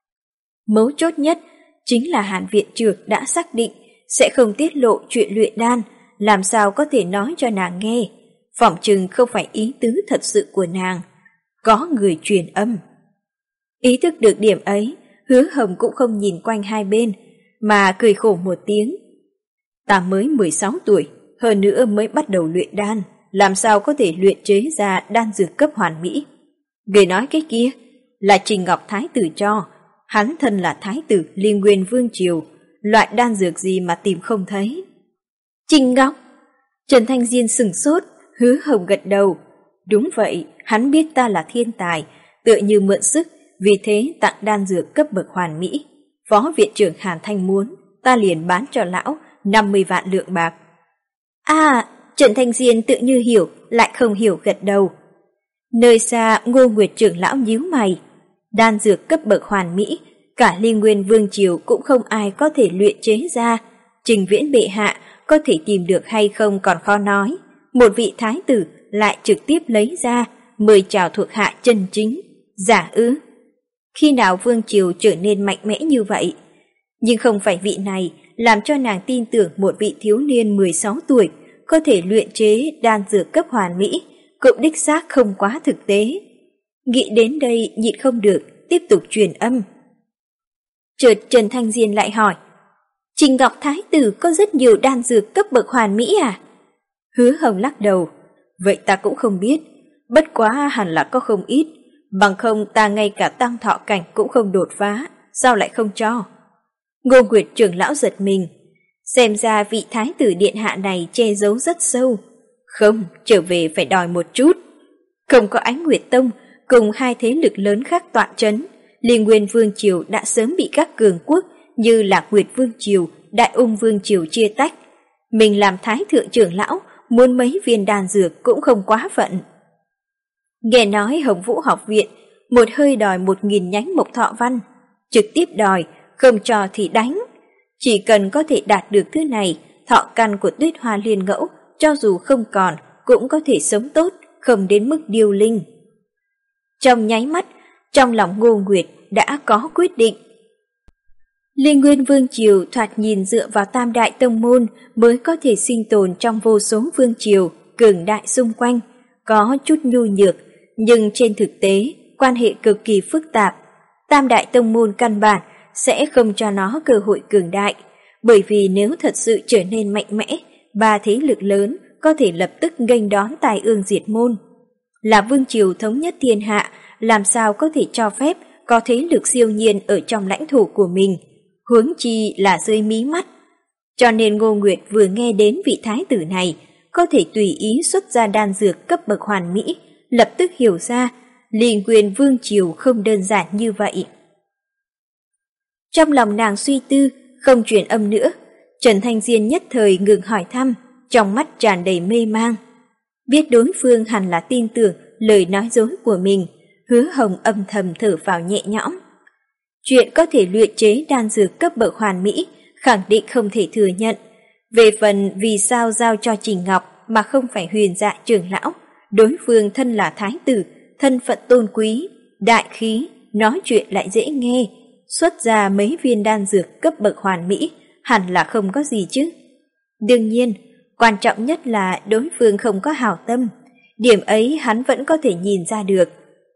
Mấu chốt nhất chính là Hàn viện trưởng đã xác định sẽ không tiết lộ chuyện luyện đan, làm sao có thể nói cho nàng nghe. Phỏng chừng không phải ý tứ thật sự của nàng. Có người truyền âm. Ý thức được điểm ấy, Hứa Hồng cũng không nhìn quanh hai bên, mà cười khổ một tiếng. Ta mới mười sáu tuổi, hơn nữa mới bắt đầu luyện đan, làm sao có thể luyện chế ra đan dược cấp hoàn mỹ. Người nói cái kia là Trình Ngọc Thái tử cho, hắn thân là Thái tử Liên Nguyên Vương Triều, loại đan dược gì mà tìm không thấy. Trình Ngọc? Trần Thanh Diên sừng sốt, Hứa Hồng gật đầu. Đúng vậy, hắn biết ta là thiên tài, tựa như mượn sức, vì thế tặng đan dược cấp bậc hoàn mỹ. Phó viện trưởng Hàn Thanh muốn, ta liền bán cho lão năm mươi vạn lượng bạc. À, Trần Thanh Diên tự như hiểu, lại không hiểu gật đầu. Nơi xa Ngô Nguyệt trưởng lão nhíu mày. Đan dược cấp bậc hoàn mỹ, cả Liên Nguyên Vương Triều cũng không ai có thể luyện chế ra. Trình Viễn bệ hạ có thể tìm được hay không còn khó nói. Một vị thái tử lại trực tiếp lấy ra, mời chào thuộc hạ chân chính. Giả ư? Khi nào Vương Triều trở nên mạnh mẽ như vậy? Nhưng không phải vị này làm cho nàng tin tưởng một vị thiếu niên mười sáu tuổi có thể luyện chế đan dược cấp hoàn mỹ, cũng đích xác không quá thực tế. Nghĩ đến đây nhịn không được, tiếp tục truyền âm. Chợt Trần Thanh Diên lại hỏi, Trình Ngọc Thái tử có rất nhiều đan dược cấp bậc hoàn mỹ à? Hứa Hồng lắc đầu, vậy ta cũng không biết, bất quá hẳn là có không ít, bằng không ta ngay cả tăng thọ cảnh cũng không đột phá, sao lại không cho? Ngô Nguyệt trưởng lão giật mình, xem ra vị thái tử điện hạ này che giấu rất sâu. Không, trở về phải đòi một chút. Không có Ánh Nguyệt Tông cùng hai thế lực lớn khác tọa chấn, Liên Nguyên Vương Triều đã sớm bị các cường quốc như Lạc Nguyệt Vương Triều, Đại Ung Vương Triều chia tách. Mình làm thái thượng trưởng lão, muốn mấy viên đan dược cũng không quá phận. Nghe nói Hồng Vũ học viện một hơi đòi một nghìn nhánh mộc thọ văn, trực tiếp đòi, không cho thì đánh. Chỉ cần có thể đạt được thứ này, thọ căn của Tuyết Hoa Liên Ngẫu cho dù không còn cũng có thể sống tốt, không đến mức điêu linh. Trong nháy mắt, trong lòng Ngô Nguyệt đã có quyết định. Liên Nguyên Vương Triều thoạt nhìn dựa vào tam đại tông môn mới có thể sinh tồn trong vô số vương triều cường đại xung quanh, có chút nhu nhược, nhưng trên thực tế quan hệ cực kỳ phức tạp. Tam đại tông môn căn bản sẽ không cho nó cơ hội cường đại, bởi vì nếu thật sự trở nên mạnh mẽ, ba thế lực lớn có thể lập tức nghênh đón tài ương diệt môn. Là vương triều thống nhất thiên hạ, làm sao có thể cho phép có thế lực siêu nhiên ở trong lãnh thổ của mình, huống chi là dưới mí mắt. Cho nên Ngô Nguyệt vừa nghe đến vị thái tử này có thể tùy ý xuất ra đan dược cấp bậc hoàn mỹ, lập tức hiểu ra Liên Nguyên Vương Triều không đơn giản như vậy. Trong lòng nàng suy tư, không truyền âm nữa, Trần Thanh Diên nhất thời ngừng hỏi thăm, trong mắt tràn đầy mê mang. Biết đối phương hẳn là tin tưởng lời nói dối của mình, Hứa Hồng âm thầm thở phào nhẹ nhõm. Chuyện có thể luyện chế đan dược cấp bậc hoàn mỹ, khẳng định không thể thừa nhận. Về phần vì sao giao cho Trình Ngọc mà không phải Huyền Dạ trưởng lão, đối phương thân là thái tử, thân phận tôn quý, đại khí, nói chuyện lại dễ nghe, xuất ra mấy viên đan dược cấp bậc hoàn mỹ, hẳn là không có gì chứ. Đương nhiên, quan trọng nhất là đối phương không có hảo tâm, điểm ấy hắn vẫn có thể nhìn ra được.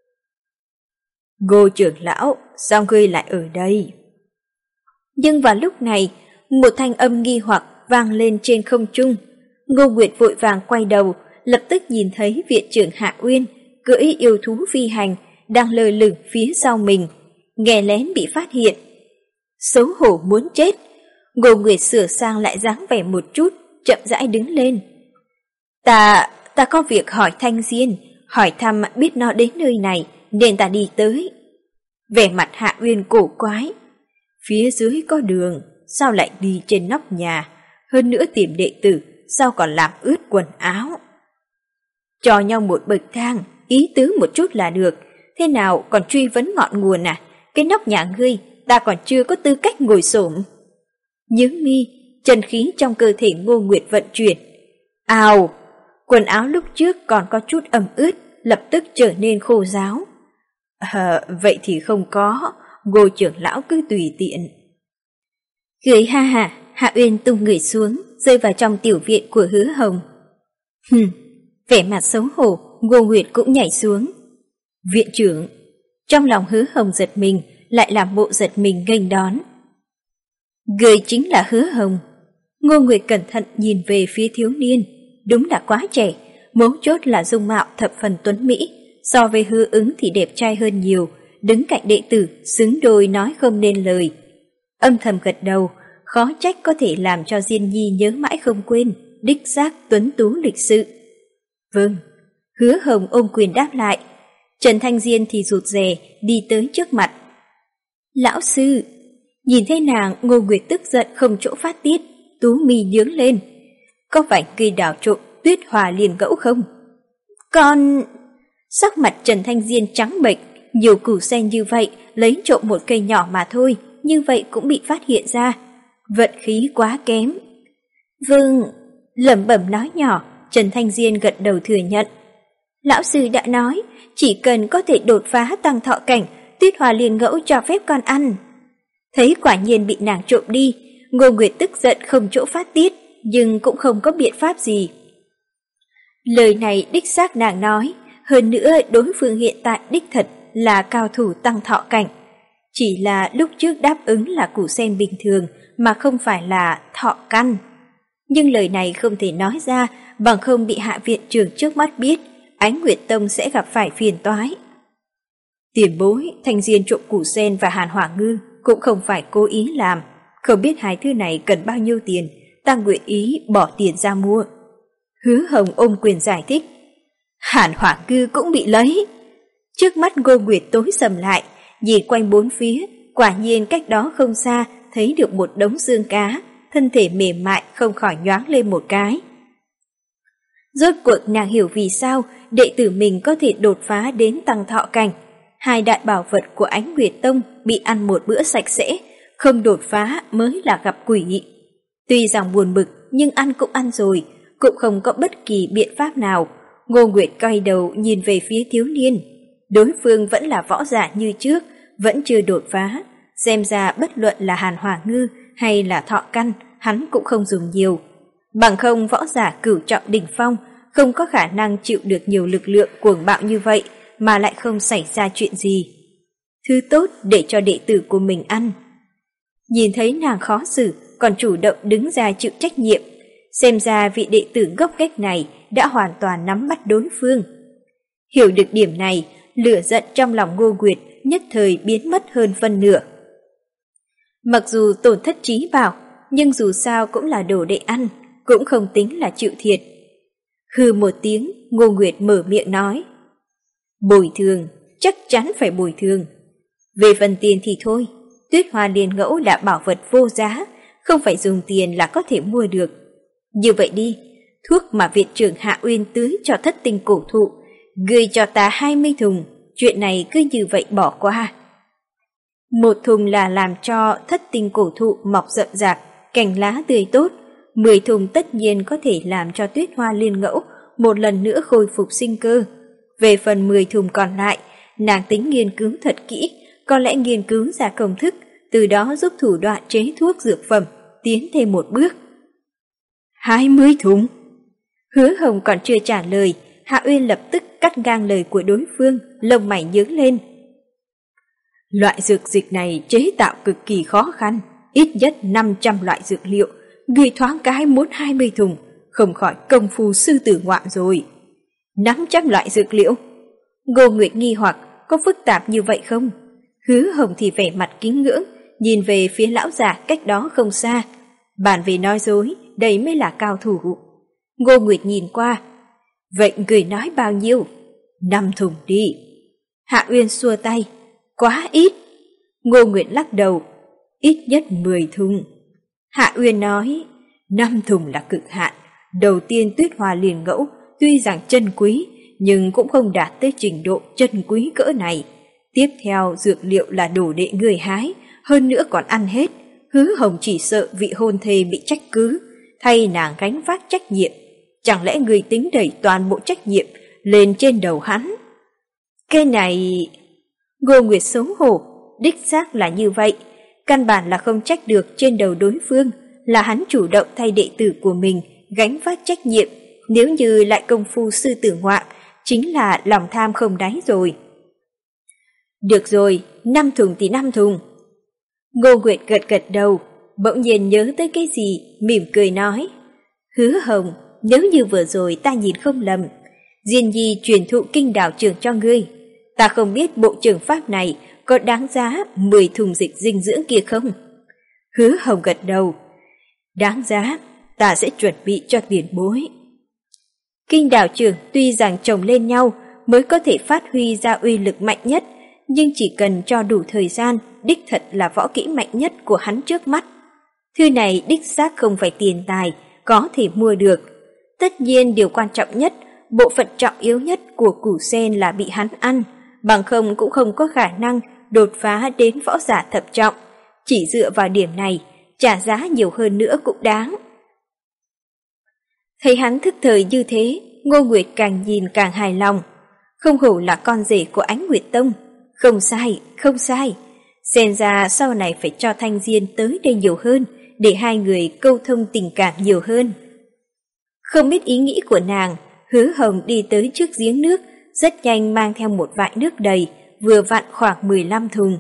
Ngô trưởng lão, sao ngươi lại ở đây? Nhưng vào lúc này, một thanh âm nghi hoặc vang lên trên không trung. Ngô Nguyệt vội vàng quay đầu, lập tức nhìn thấy viện trưởng Hạ Uyên cưỡi yêu thú phi hành đang lơ lửng phía sau mình, nghe lén bị phát hiện. Xấu hổ muốn chết. Ngô Nguyệt sửa sang lại dáng vẻ một chút, chậm rãi đứng lên. Ta, ta có việc hỏi Thanh Diên, hỏi thăm biết nó đến nơi này nên ta đi tới. Vẻ mặt Hạ Uyên cổ quái. Phía dưới có đường, sao lại đi trên nóc nhà, hơn nữa tìm đệ tử, sao còn làm ướt quần áo. Cho nhau một bậc thang, ý tứ một chút là được, thế nào còn truy vấn ngọn nguồn à? Cái nóc nhà ngươi, ta còn chưa có tư cách ngồi xổm. Nhướng mi, chân khí trong cơ thể Ngô Nguyệt vận chuyển. Ào! Quần áo lúc trước còn có chút ẩm ướt, lập tức trở nên khô ráo. Ờ, vậy thì không có, Ngô trưởng lão cứ tùy tiện. Cười ha ha, Hạ Uyên tung người xuống, rơi vào trong tiểu viện của Hứa Hồng. Hừm, vẻ mặt xấu hổ, Ngô Nguyệt cũng nhảy xuống. Viện trưởng, trong lòng Hứa Hồng giật mình, lại làm bộ giật mình nghênh đón. Người chính là Hứa Hồng. Ngô Nguyệt cẩn thận nhìn về phía thiếu niên, đúng là quá trẻ, mấu chốt là dung mạo thập phần tuấn mỹ, so với Hứa Ứng thì đẹp trai hơn nhiều, đứng cạnh đệ tử, xứng đôi nói không nên lời. Âm thầm gật đầu, khó trách có thể làm cho Diên Nhi nhớ mãi không quên, đích xác tuấn tú lịch sự. Vâng, Hứa Hồng ôm quyền đáp lại. Trần Thanh Diên thì rụt rè đi tới trước mặt. Lão sư, nhìn thấy nàng, Ngô Nguyệt tức giận không chỗ phát tiết, tú mi nhướng lên. Có phải cây đào trộm Tuyết Hòa Liên Ngẫu không? Con... Sắc mặt Trần Thanh Diên trắng bệch, nhiều củ sen như vậy, lấy trộm một cây nhỏ mà thôi, như vậy cũng bị phát hiện ra. Vận khí quá kém. Vâng, lẩm bẩm nói nhỏ, Trần Thanh Diên gật đầu thừa nhận. Lão sư đã nói, chỉ cần có thể đột phá tăng thọ cảnh, Tuyết Hòa Liên Ngẫu cho phép con ăn. Thấy quả nhiên bị nàng trộm đi, Ngô Nguyệt tức giận không chỗ phát tiết, nhưng cũng không có biện pháp gì. Lời này đích xác nàng nói, hơn nữa đối phương hiện tại đích thật là cao thủ tăng thọ cảnh. Chỉ là lúc trước đáp ứng là củ sen bình thường mà không phải là thọ căn. Nhưng lời này không thể nói ra, bằng không bị Hạ viện trưởng trước mắt biết, Ánh Nguyệt Tông sẽ gặp phải phiền toái. Tiền bối, Thanh Diên trộm củ sen và Hàn Hỏa Ngư cũng không phải cố ý làm, không biết hai thứ này cần bao nhiêu tiền, ta nguyện ý bỏ tiền ra mua. Hứa Hồng ôm quyền giải thích. Hàn Hỏa Ngư cũng bị lấy. Trước mắt Ngô Nguyệt tối sầm lại, nhìn quanh bốn phía, quả nhiên cách đó không xa thấy được một đống xương cá, thân thể mềm mại không khỏi nhoáng lên một cái. Rốt cuộc nàng hiểu vì sao đệ tử mình có thể đột phá đến tăng thọ cảnh. Hai đại bảo vật của Ánh Nguyệt Tông bị ăn một bữa sạch sẽ, không đột phá mới là gặp quỷ. Tuy rằng buồn bực nhưng ăn cũng ăn rồi, cũng không có bất kỳ biện pháp nào. Ngô Nguyệt quay đầu nhìn về phía thiếu niên. Đối phương vẫn là võ giả như trước, vẫn chưa đột phá. Xem ra bất luận là Hàn Hỏa Ngư hay là thọ căn, hắn cũng không dùng nhiều. Bằng không võ giả cửu trọng đỉnh phong, không có khả năng chịu được nhiều lực lượng cuồng bạo như vậy mà lại không xảy ra chuyện gì. Thứ tốt để cho đệ tử của mình ăn. Nhìn thấy nàng khó xử, còn chủ động đứng ra chịu trách nhiệm. Xem ra vị đệ tử gốc gác này đã hoàn toàn nắm bắt đối phương. Hiểu được điểm này, lửa giận trong lòng Ngô Nguyệt nhất thời biến mất hơn phân nửa. Mặc dù tổn thất trí bảo, nhưng dù sao cũng là đồ đệ ăn, cũng không tính là chịu thiệt. Hừ một tiếng, Ngô Nguyệt mở miệng nói. Bồi thường, chắc chắn phải bồi thường. Về phần tiền thì thôi, Tuyết Hoa Liên Ngẫu là bảo vật vô giá, không phải dùng tiền là có thể mua được. Như vậy đi, thuốc mà viện trưởng Hạ Uyên tưới cho thất tinh cổ thụ, gửi cho ta hai mươi thùng, chuyện này cứ như vậy bỏ qua. Một thùng là làm cho thất tinh cổ thụ mọc rậm rạp, cành lá tươi tốt, mười thùng tất nhiên có thể làm cho Tuyết Hoa Liên Ngẫu một lần nữa khôi phục sinh cơ. Về phần mười thùng còn lại, nàng tính nghiên cứu thật kỹ, có lẽ nghiên cứu ra công thức, từ đó giúp thủ đoạn chế thuốc dược phẩm tiến thêm một bước. Hai mươi thùng? Hứa Hồng còn chưa trả lời, Hạ Uyên lập tức cắt ngang lời của đối phương, lông mày nhướng lên. Loại dược dịch này chế tạo cực kỳ khó khăn, ít nhất năm trăm loại dược liệu, người thoáng cái muốn hai mươi thùng, không khỏi công phu sư tử ngoạm rồi. năm trăm loại dược liệu? Ngô Nguyệt nghi hoặc, có phức tạp như vậy không? Hứa Hồng thì vẻ mặt kính ngưỡng, nhìn về phía lão già cách đó không xa. Bàn về nói dối, đây mới là cao thủ. Ngô Nguyệt nhìn qua. Vậy người nói bao nhiêu? Năm thùng đi. Hạ Uyên xua tay. Quá ít. Ngô Nguyệt lắc đầu. Ít nhất mười thùng. Hạ Uyên nói. Năm thùng là cực hạn. Đầu tiên Tuyết Hoa Liên Ngẫu tuy rằng chân quý, nhưng cũng không đạt tới trình độ chân quý cỡ này. Tiếp theo dược liệu là đồ đệ người hái, hơn nữa còn ăn hết. Hứa Hồng chỉ sợ vị hôn thê bị trách cứ, thay nàng gánh vác trách nhiệm. Chẳng lẽ người tính đẩy toàn bộ trách nhiệm lên trên đầu hắn? Cái này... Ngô Nguyệt xấu hổ, đích xác là như vậy. Căn bản là không trách được trên đầu đối phương, là hắn chủ động thay đệ tử của mình gánh vác trách nhiệm. Nếu như lại công phu sư tử ngoạm, chính là lòng tham không đáy rồi. Được rồi, năm thùng thì năm thùng. Ngô Nguyệt gật gật đầu, bỗng nhiên nhớ tới cái gì, mỉm cười nói. Hứa Hồng, nếu như vừa rồi ta nhìn không lầm, Diên Nhi truyền thụ kinh đảo trường cho ngươi. Ta không biết bộ trường pháp này có đáng giá mười thùng dịch dinh dưỡng kia không? Hứa Hồng gật đầu. Đáng giá, ta sẽ chuẩn bị cho tiền bối. Kinh đảo trường tuy rằng chồng lên nhau mới có thể phát huy ra uy lực mạnh nhất, nhưng chỉ cần cho đủ thời gian, đích thật là võ kỹ mạnh nhất của hắn trước mắt. Thư này đích xác không phải tiền tài, có thể mua được. Tất nhiên điều quan trọng nhất, bộ phận trọng yếu nhất của củ sen là bị hắn ăn, bằng không cũng không có khả năng đột phá đến võ giả thập trọng. Chỉ dựa vào điểm này, trả giá nhiều hơn nữa cũng đáng. Thấy hắn thức thời như thế, Ngô Nguyệt càng nhìn càng hài lòng. Không hổ là con rể của Ánh Nguyệt Tông. Không sai, không sai. Xem ra sau này phải cho Thanh Diên tới đây nhiều hơn, để hai người câu thông tình cảm nhiều hơn. Không biết ý nghĩ của nàng, Hứa Hồng đi tới trước giếng nước, rất nhanh mang theo một vại nước đầy, vừa vặn khoảng mười lăm thùng.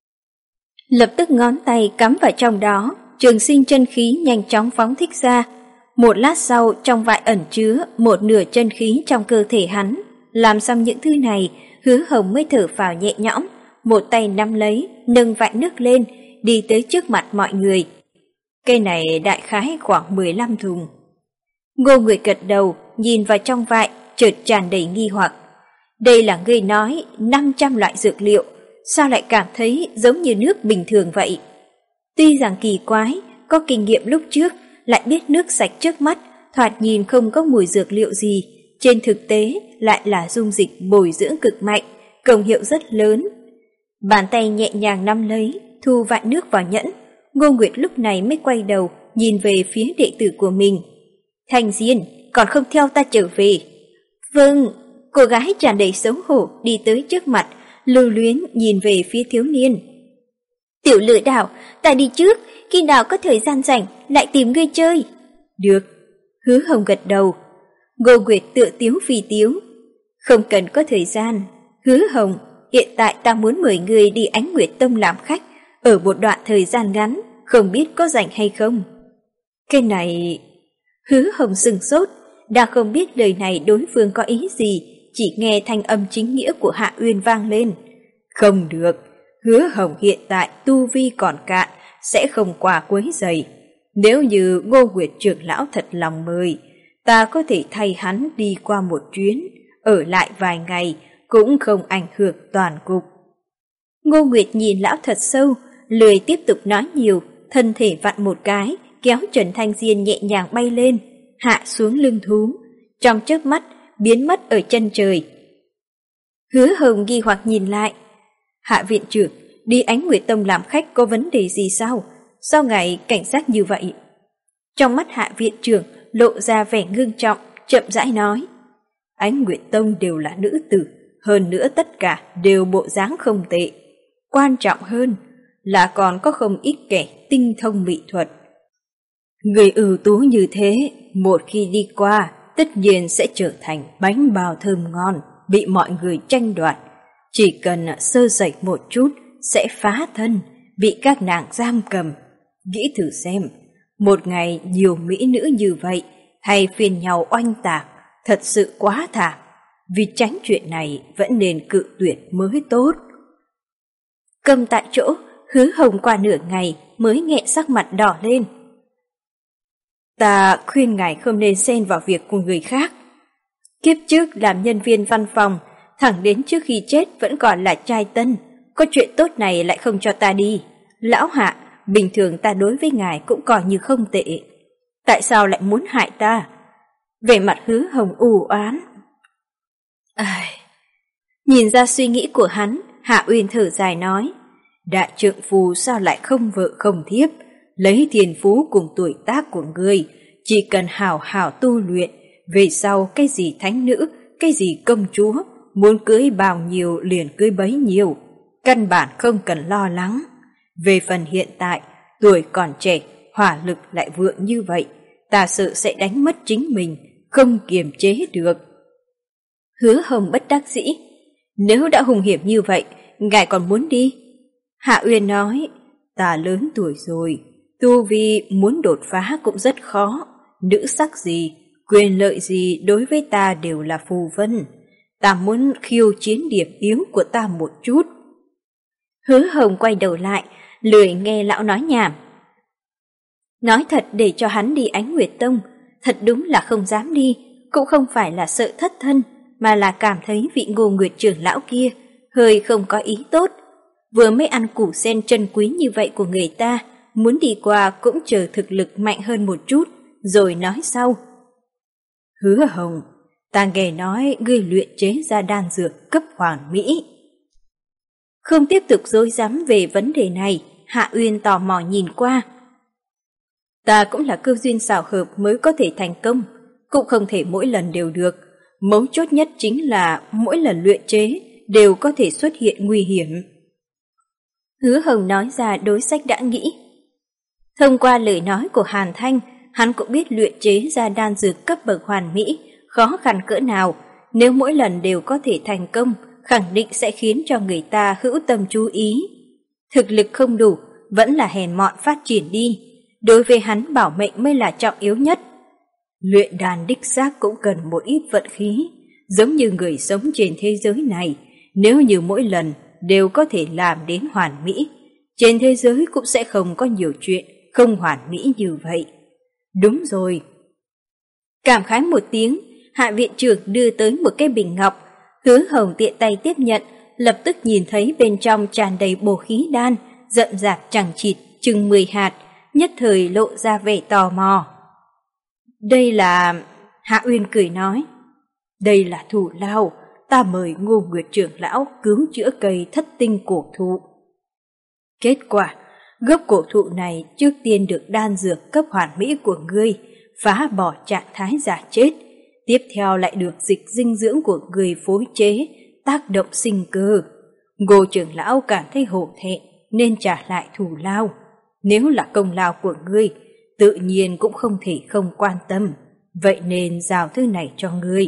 Lập tức ngón tay cắm vào trong đó, trường sinh chân khí nhanh chóng phóng thích ra. Một lát sau, trong vại ẩn chứa một nửa chân khí trong cơ thể hắn. Làm xong những thứ này, Hứa Hồng mới thở phào nhẹ nhõm, một tay nắm lấy, nâng vại nước lên, đi tới trước mặt mọi người. Cây này đại khái khoảng mười lăm thùng. Ngô Nguyệt gật đầu, nhìn vào trong vại, chợt tràn đầy nghi hoặc. Đây là ngươi nói năm trăm loại dược liệu, sao lại cảm thấy giống như nước bình thường vậy? Tuy rằng kỳ quái, có kinh nghiệm lúc trước, lại biết nước sạch trước mắt, thoạt nhìn không có mùi dược liệu gì, trên thực tế lại là dung dịch bồi dưỡng cực mạnh, công hiệu rất lớn. Bàn tay nhẹ nhàng nắm lấy, thu vại nước vào nhẫn, Ngô Nguyệt lúc này mới quay đầu, nhìn về phía đệ tử của mình. Thanh Diên, còn không theo ta trở về? Vâng, cô gái tràn đầy xấu hổ đi tới trước mặt, lưu luyến nhìn về phía thiếu niên. Tiểu lừa đảo, ta đi trước, khi nào có thời gian rảnh lại tìm ngươi chơi. Được, Hứa Hồng gật đầu. Ngô Nguyệt tựa tiếu phi tiếu. Không cần có thời gian. Hứa Hồng, hiện tại ta muốn mời ngươi đi Ánh Nguyệt Tông làm khách, ở một đoạn thời gian ngắn, không biết có rảnh hay không. Cái này... Hứa Hồng sừng sốt, đã không biết lời này đối phương có ý gì, chỉ nghe thanh âm chính nghĩa của Hạ Uyên vang lên. Không được, Hứa Hồng hiện tại tu vi còn cạn, sẽ không qua quấy rầy. Nếu như Ngô Nguyệt trưởng lão thật lòng mời, ta có thể thay hắn đi qua một chuyến, ở lại vài ngày, cũng không ảnh hưởng toàn cục. Ngô Nguyệt nhìn lão thật sâu, lười tiếp tục nói nhiều, thân thể vặn một cái, kéo Trần Thanh Diên nhẹ nhàng bay lên, hạ xuống lưng thú, trong chớp mắt biến mất ở chân trời. Hứa Hồng nghi hoặc nhìn lại. Hạ viện trưởng, đi Ánh Nguyệt Tông làm khách có vấn đề gì sao? Sao ngài cảnh giác như vậy? Trong mắt Hạ viện trưởng lộ ra vẻ ngưng trọng, chậm rãi nói. Ánh Nguyệt Tông đều là nữ tử, hơn nữa tất cả đều bộ dáng không tệ. Quan trọng hơn là còn có không ít kẻ tinh thông mỹ thuật. Người ưu tú như thế, một khi đi qua, tất nhiên sẽ trở thành bánh bao thơm ngon, bị mọi người tranh đoạt. Chỉ cần sơ sẩy một chút, sẽ phá thân, bị các nàng giam cầm. Nghĩ thử xem, một ngày nhiều mỹ nữ như vậy, thay phiên nhau oanh tạc, thật sự quá thảm. Vì tránh chuyện này vẫn nên cự tuyệt mới tốt. Câm tại chỗ, Hứa Hồng qua nửa ngày mới nghẹn sắc mặt đỏ lên. Ta khuyên ngài không nên xen vào việc của người khác. Kiếp trước làm nhân viên văn phòng, thẳng đến trước khi chết vẫn còn là trai tân. Có chuyện tốt này lại không cho ta đi. Lão Hạ, bình thường ta đối với ngài cũng coi như không tệ. Tại sao lại muốn hại ta? Về mặt Hứa Hồng u oán. Ai... Nhìn ra suy nghĩ của hắn, Hạ Uyên thở dài nói. Đại trượng phu sao lại không vợ không thiếp? Lấy thiên phú cùng tuổi tác của ngươi, chỉ cần hào hào tu luyện, Về sau cái gì thánh nữ, cái gì công chúa, muốn cưới bao nhiêu liền cưới bấy nhiêu, căn bản không cần lo lắng. Về phần hiện tại, tuổi còn trẻ, hỏa lực lại vượng như vậy, ta sợ sẽ đánh mất chính mình, không kiềm chế được. Hứa Hồng bất đắc dĩ, nếu đã hung hiểm như vậy, ngài còn muốn đi? Hạ Uyên nói, ta lớn tuổi rồi, tu vi muốn đột phá cũng rất khó, nữ sắc gì, quyền lợi gì đối với ta đều là phù vân. Ta muốn khiêu chiến điểm yếu của ta một chút. Hứa Hồng quay đầu lại, lười nghe lão nói nhảm. Nói thật, để cho hắn đi Ánh Nguyệt Tông, thật đúng là không dám đi, cũng không phải là sợ thất thân, mà là cảm thấy vị Ngô Nguyệt trưởng lão kia hơi không có ý tốt. Vừa mới ăn củ sen chân quý như vậy của người ta, muốn đi qua cũng chờ thực lực mạnh hơn một chút, rồi nói sau. Hứa Hồng, ta nghe nói ngươi luyện chế ra đan dược cấp hoàn mỹ. Không tiếp tục dối rắm về vấn đề này, Hạ Uyên tò mò nhìn qua. Ta cũng là cơ duyên xảo hợp mới có thể thành công, cũng không thể mỗi lần đều được. Mấu chốt nhất chính là mỗi lần luyện chế đều có thể xuất hiện nguy hiểm. Hứa Hồng nói ra đối sách đã nghĩ. Thông qua lời nói của Hàn Thanh, hắn cũng biết luyện chế ra đan dược cấp bậc hoàn mỹ khó khăn cỡ nào, nếu mỗi lần đều có thể thành công, khẳng định sẽ khiến cho người ta hữu tâm chú ý. Thực lực không đủ, vẫn là hèn mọn phát triển đi, đối với hắn bảo mệnh mới là trọng yếu nhất. Luyện đan đích xác cũng cần một ít vận khí, giống như người sống trên thế giới này, nếu như mỗi lần đều có thể làm đến hoàn mỹ, trên thế giới cũng sẽ không có nhiều chuyện không hoàn mỹ như vậy. Đúng rồi. Cảm khái một tiếng, Hạ viện trưởng đưa tới một cái bình ngọc, Hứa Hồng tiện tay tiếp nhận, lập tức nhìn thấy bên trong tràn đầy bổ khí đan, rậm rạp chẳng chịt chừng mười hạt, nhất thời lộ ra vẻ tò mò. Đây là... Hạ Uyên cười nói, đây là thù lao, ta mời Ngô Nguyệt trưởng lão cứu chữa cây thất tinh cổ thụ. Kết quả, gốc cổ thụ này trước tiên được đan dược cấp hoàn mỹ của ngươi phá bỏ trạng thái giả chết, tiếp theo lại được dịch dinh dưỡng của người phối chế tác động sinh cơ. Ngô trưởng lão cảm thấy hổ thẹn nên trả lại thù lao. Nếu là công lao của ngươi, tự nhiên cũng không thể không quan tâm, vậy nên giao thứ này cho ngươi.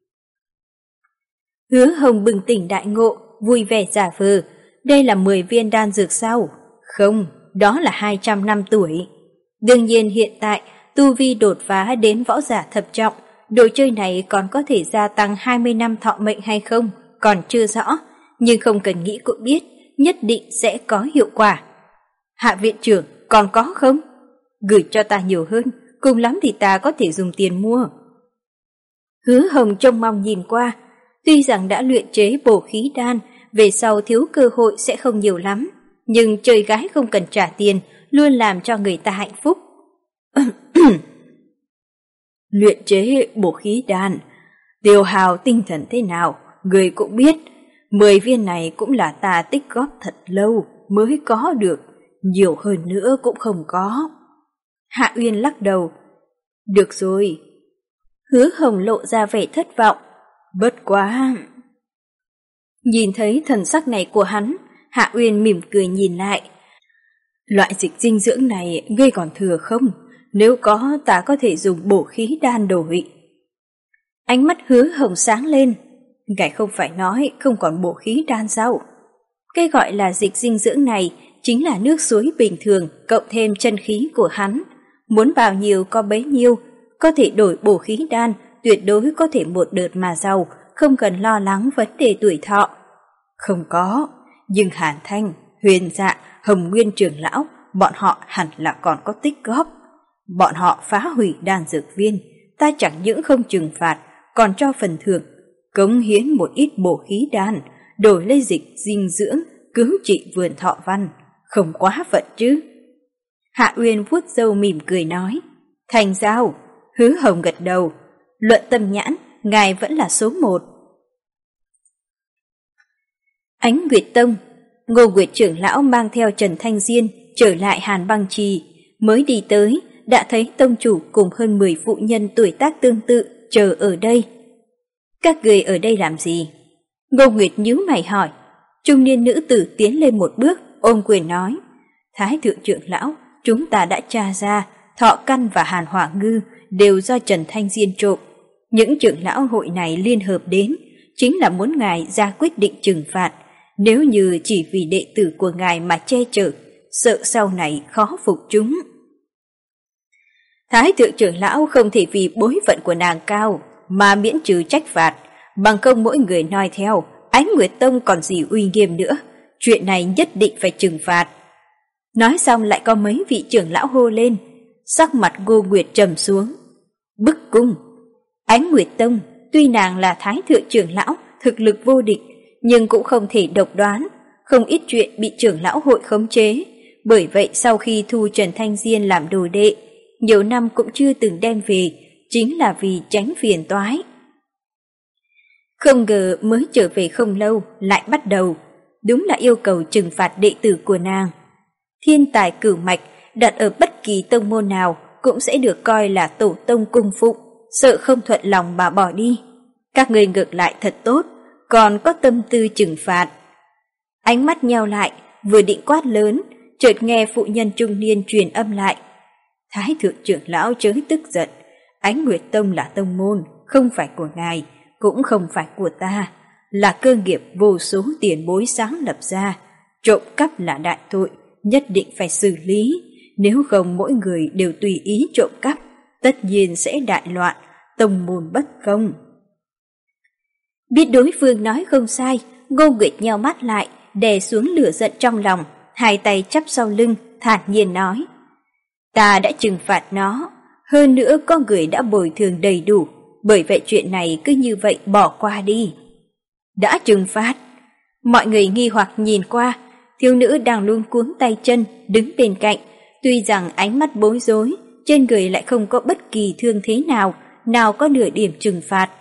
Hứa Hồng bừng tỉnh đại ngộ, vui vẻ giả vờ, đây là mười viên đan dược sao? Không, đó là hai trăm năm tuổi. Đương nhiên hiện tại, tu vi đột phá đến võ giả thập trọng, đồ chơi này còn có thể gia tăng hai mươi năm thọ mệnh hay không, còn chưa rõ, nhưng không cần nghĩ cũng biết, nhất định sẽ có hiệu quả. Hạ viện trưởng, còn có không? Gửi cho ta nhiều hơn, cùng lắm thì ta có thể dùng tiền mua. Hứa Hồng trông mong nhìn qua, tuy rằng đã luyện chế bổ khí đan, về sau thiếu cơ hội sẽ không nhiều lắm, nhưng chơi gái không cần trả tiền, luôn làm cho người ta hạnh phúc. Luyện chế bổ khí đan, tiêu hao tinh thần thế nào, người cũng biết, mười viên này cũng là ta tích góp thật lâu mới có được, nhiều hơn nữa cũng không có. Hạ Uyên lắc đầu, được rồi. Hứa Hồng lộ ra vẻ thất vọng, bất quá. Nhìn thấy thần sắc này của hắn, Hạ Uyên mỉm cười nhìn lại. Loại dịch dinh dưỡng này ngươi còn thừa không? Nếu có, ta có thể dùng bổ khí đan đổi. Ánh mắt Hứa Hồng sáng lên. Ngài không phải nói không còn bổ khí đan sao? Cái gọi là dịch dinh dưỡng này chính là nước suối bình thường cộng thêm chân khí của hắn. Muốn bao nhiêu có bấy nhiêu, có thể đổi bổ khí đan, tuyệt đối có thể một đợt mà giàu, không cần lo lắng vấn đề tuổi thọ. Không có, nhưng Hàn Thanh, Huyền Dạ, Hồng Nguyên trưởng lão, bọn họ hẳn là còn có tích góp. Bọn họ phá hủy đan dược viên, ta chẳng những không trừng phạt, còn cho phần thưởng, cống hiến một ít bổ khí đan, đổi lấy dịch dinh dưỡng, cứu trị vườn thọ văn, không quá phận chứ. Hạ Uyên vuốt râu mỉm cười nói, thành giao. Hứa Hồng gật đầu, luận tâm nhãn, ngài vẫn là số một. Ánh Nguyệt Tông, Ngô Nguyệt trưởng lão mang theo Trần Thanh Diên trở lại Hàn Băng Trì, mới đi tới, đã thấy tông chủ cùng hơn mười phụ nhân tuổi tác tương tự chờ ở đây. Các người ở đây làm gì? Ngô Nguyệt nhíu mày hỏi. Trung niên nữ tử tiến lên một bước, ôm quyền nói. Thái thượng trưởng lão, chúng ta đã tra ra Thọ Căn và Hàn Hỏa Ngư đều do Trần Thanh Diên trộm. Những trưởng lão hội này liên hợp đến chính là muốn ngài ra quyết định trừng phạt. Nếu như chỉ vì đệ tử của ngài mà che chở, sợ sau này khó phục chúng. Thái thượng trưởng lão không thể vì bối phận của nàng cao mà miễn trừ trách phạt, bằng không mỗi người noi theo, Ánh Nguyệt Tông còn gì uy nghiêm nữa, chuyện này nhất định phải trừng phạt. Nói xong lại có mấy vị trưởng lão hô lên, sắc mặt Ngô Nguyệt trầm xuống. Bức cung! Ánh Nguyệt Tông, tuy nàng là Thái thượng trưởng lão, thực lực vô địch, nhưng cũng không thể độc đoán, không ít chuyện bị trưởng lão hội khống chế. Bởi vậy sau khi thu Trần Thanh Diên làm đồ đệ, nhiều năm cũng chưa từng đem về, chính là vì tránh phiền toái. Không ngờ mới trở về không lâu lại bắt đầu, đúng là yêu cầu trừng phạt đệ tử của nàng. Thiên tài cửu mạch đặt ở bất kỳ tông môn nào cũng sẽ được coi là tổ tông cung phụng, sợ không thuận lòng mà bỏ đi. Các người ngược lại thật tốt, còn có tâm tư trừng phạt. Ánh mắt nheo lại, vừa định quát lớn, chợt nghe phụ nhân trung niên truyền âm lại. Thái thượng trưởng lão chớ tức giận, Ánh Nguyệt Tông là tông môn, không phải của ngài, cũng không phải của ta, là cơ nghiệp vô số tiền bối sáng lập ra. Trộm cắp là đại tội, nhất định phải xử lý, nếu không mỗi người đều tùy ý trộm cắp, tất nhiên sẽ đại loạn, tông môn bất công. Biết đối phương nói không sai, Ngô Nguyệt nheo mắt lại, đè xuống lửa giận trong lòng, hai tay chắp sau lưng, thản nhiên nói. Ta đã trừng phạt nó, hơn nữa có người đã bồi thường đầy đủ, bởi vậy chuyện này cứ như vậy bỏ qua đi. Đã trừng phạt? Mọi người nghi hoặc nhìn qua, thiếu nữ đang luống cuống tay chân, đứng bên cạnh, tuy rằng ánh mắt bối rối, trên người lại không có bất kỳ thương thế nào, nào có nửa điểm trừng phạt.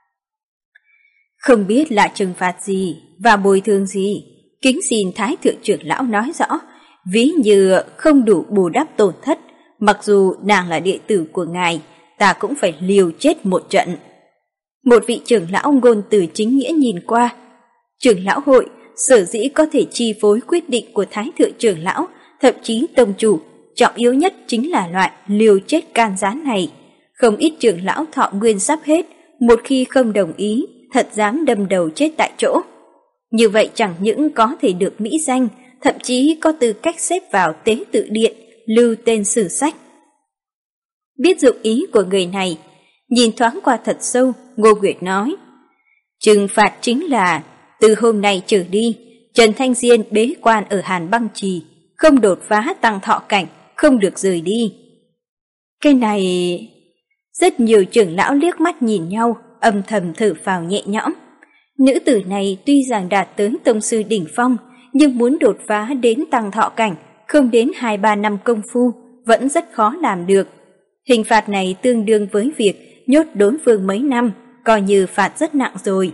Không biết là trừng phạt gì và bồi thường gì, kính xin Thái thượng trưởng lão nói rõ, ví như không đủ bù đắp tổn thất, mặc dù nàng là đệ tử của ngài, ta cũng phải liều chết một trận. Một vị trưởng lão ngôn từ chính nghĩa nhìn qua. Trưởng lão hội sở dĩ có thể chi phối quyết định của Thái thượng trưởng lão, thậm chí tông chủ, trọng yếu nhất chính là loại liều chết can gián này. Không ít trưởng lão thọ nguyên sắp hết, một khi không đồng ý, thật dám đâm đầu chết tại chỗ. Như vậy chẳng những có thể được mỹ danh, thậm chí có tư cách xếp vào tế tự điện, lưu tên sử sách. Biết dụng ý của người này, nhìn thoáng qua thật sâu, Ngô Nguyệt nói. Trừng phạt chính là, từ hôm nay trở đi, Trần Thanh Diên bế quan ở Hàn Băng Trì, không đột phá tăng thọ cảnh, không được rời đi. Cái này... Rất nhiều trưởng lão liếc mắt nhìn nhau, âm thầm thở phào nhẹ nhõm. Nữ tử này tuy rằng đạt tới tông sư đỉnh phong, nhưng muốn đột phá đến tăng thọ cảnh, không đến hai ba năm công phu, vẫn rất khó làm được. Hình phạt này tương đương với việc nhốt đối phương mấy năm, coi như phạt rất nặng rồi.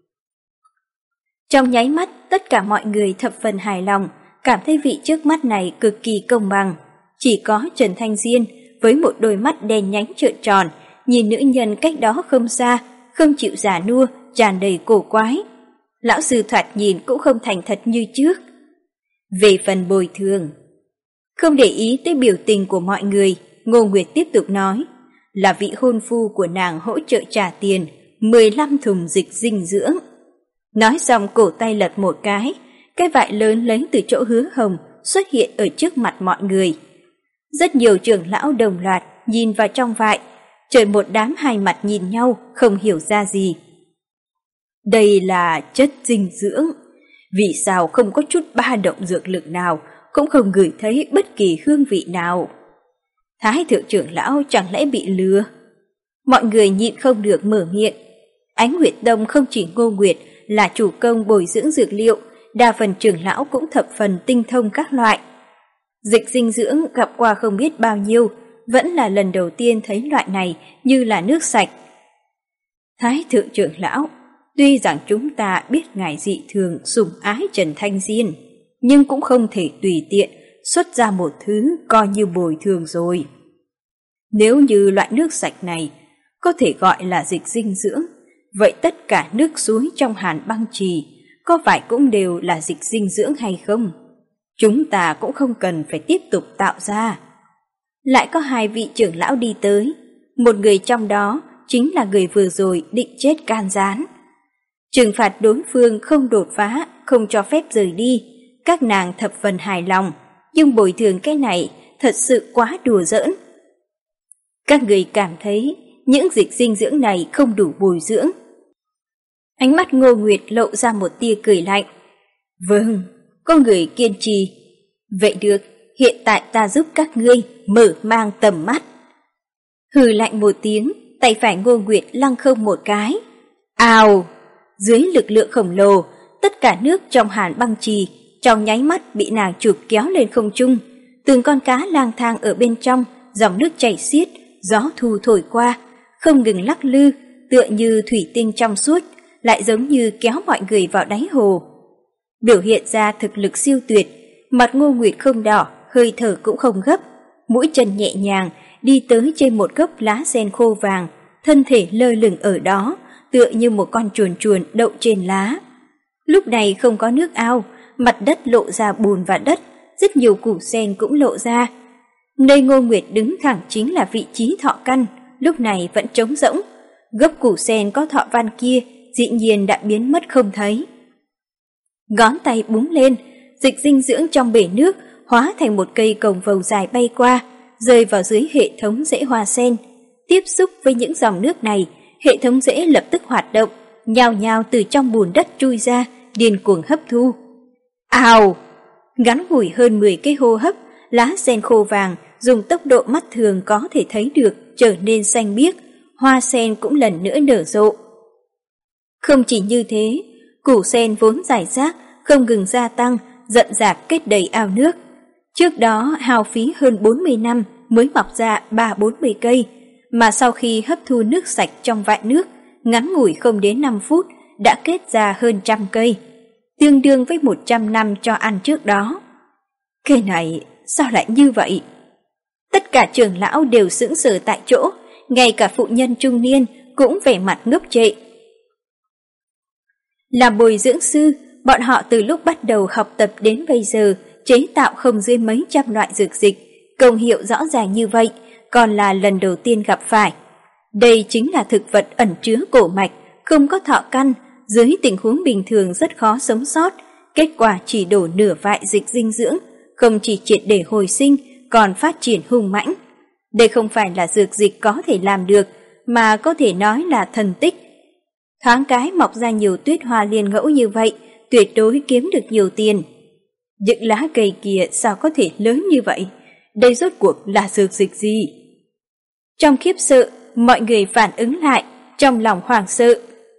Trong nháy mắt, tất cả mọi người thập phần hài lòng, cảm thấy vị trước mắt này cực kỳ công bằng. Chỉ có Trần Thanh Diên với một đôi mắt đen nhánh trợn tròn, nhìn nữ nhân cách đó không xa, không chịu già nua, tràn đầy cổ quái. Lão sư thoạt nhìn cũng không thành thật như trước. Về phần bồi thường, không để ý tới biểu tình của mọi người, Ngô Nguyệt tiếp tục nói, là vị hôn phu của nàng hỗ trợ trả tiền mười lăm thùng dịch dinh dưỡng. Nói xong cổ tay lật một cái, cái vại lớn lấy từ chỗ Hứa Hồng xuất hiện ở trước mặt mọi người. Rất nhiều trưởng lão đồng loạt nhìn vào trong vại, trời một đám hai mặt nhìn nhau không hiểu ra gì. Đây là chất dinh dưỡng, vì sao không có chút ba động dược lực nào, cũng không ngửi thấy bất kỳ hương vị nào. Thái thượng trưởng lão chẳng lẽ bị lừa? Mọi người nhịn không được mở miệng. Ánh Nguyệt Tông không chỉ Ngô Nguyệt là chủ công bồi dưỡng dược liệu, đa phần trưởng lão cũng thập phần tinh thông các loại. Dịch dinh dưỡng gặp qua không biết bao nhiêu, vẫn là lần đầu tiên thấy loại này như là nước sạch. Thái thượng trưởng lão, tuy rằng chúng ta biết ngài dị thường sủng ái Trần Thanh Diên, nhưng cũng không thể tùy tiện xuất ra một thứ coi như bồi thường rồi. Nếu như loại nước sạch này có thể gọi là dịch dinh dưỡng. Vậy tất cả nước suối trong Hàn Băng Trì có phải cũng đều là dịch dinh dưỡng hay không? Chúng ta cũng không cần phải tiếp tục tạo ra. Lại có hai vị trưởng lão đi tới, một người trong đó chính là người vừa rồi định chết can gián. Trừng phạt đối phương không đột phá, không cho phép rời đi, các nàng thập phần hài lòng, nhưng bồi thường cái này thật sự quá đùa giỡn. Các người cảm thấy những dịch dinh dưỡng này không đủ bồi dưỡng. Ánh mắt Ngô Nguyệt lộ ra một tia cười lạnh. Vâng, có người kiên trì. Vậy được, hiện tại ta giúp các ngươi mở mang tầm mắt. Hừ lạnh một tiếng, tay phải Ngô Nguyệt lăng không một cái. Ào! Dưới lực lượng khổng lồ, tất cả nước trong Hàn Băng Trì trong nháy mắt bị nàng chụp kéo lên không trung. Từng con cá lang thang ở bên trong, dòng nước chảy xiết, gió thu thổi qua, không ngừng lắc lư, tựa như thủy tinh trong suốt, lại giống như kéo mọi người vào đáy hồ. Biểu hiện ra thực lực siêu tuyệt, mặt Ngô Nguyệt không đỏ, hơi thở cũng không gấp, mũi chân nhẹ nhàng đi tới trên một gốc lá sen khô vàng, thân thể lơ lửng ở đó, tựa như một con chuồn chuồn đậu trên lá. Lúc này không có nước ao, mặt đất lộ ra bùn và đất, rất nhiều củ sen cũng lộ ra. Nơi Ngô Nguyệt đứng thẳng chính là vị trí thọ căn, lúc này vẫn trống rỗng. Gốc củ sen có thọ văn kia dĩ nhiên đã biến mất không thấy. Ngón tay búng lên, dịch dinh dưỡng trong bể nước hóa thành một cây cồng vầu dài bay qua, rơi vào dưới hệ thống rễ hoa sen. Tiếp xúc với những dòng nước này, hệ thống rễ lập tức hoạt động, nhào nhào từ trong bùn đất chui ra, điên cuồng hấp thu. Ào! Ngắn ngủi hơn mười cái hô hấp, lá sen khô vàng dùng tốc độ mắt thường có thể thấy được trở nên xanh biếc, hoa sen cũng lần nữa nở rộ. Không chỉ như thế, củ sen vốn rải rác không ngừng gia tăng, rậm rạp kết đầy ao nước. Trước đó hao phí hơn bốn mươi năm mới mọc ra ba bốn mươi cây, mà sau khi hấp thu nước sạch trong vại nước, ngắn ngủi không đến năm phút đã kết ra hơn trăm cây, tương đương với một trăm năm cho ăn trước đó. Cái này sao lại như vậy? Tất cả trưởng lão đều sững sờ tại chỗ, ngay cả phụ nhân trung niên cũng vẻ mặt ngốc trệ. Làm bồi dưỡng sư, bọn họ từ lúc bắt đầu học tập đến bây giờ chế tạo không dưới mấy trăm loại dược dịch, công hiệu rõ ràng như vậy, còn là lần đầu tiên gặp phải. Đây chính là thực vật ẩn chứa cổ mạch, không có thọ căn, dưới tình huống bình thường rất khó sống sót, kết quả chỉ đổ nửa vại dịch dinh dưỡng, không chỉ triệt để hồi sinh, còn phát triển hung mãnh. Đây không phải là dược dịch có thể làm được, mà có thể nói là thần tích. Thoáng cái mọc ra nhiều tuyết hoa liên ngẫu như vậy, tuyệt đối kiếm được nhiều tiền. Những lá cây kia sao có thể lớn như vậy? Đây rốt cuộc là dược dịch gì? Trong khiếp sợ, mọi người phản ứng lại, trong lòng hoảng sợ.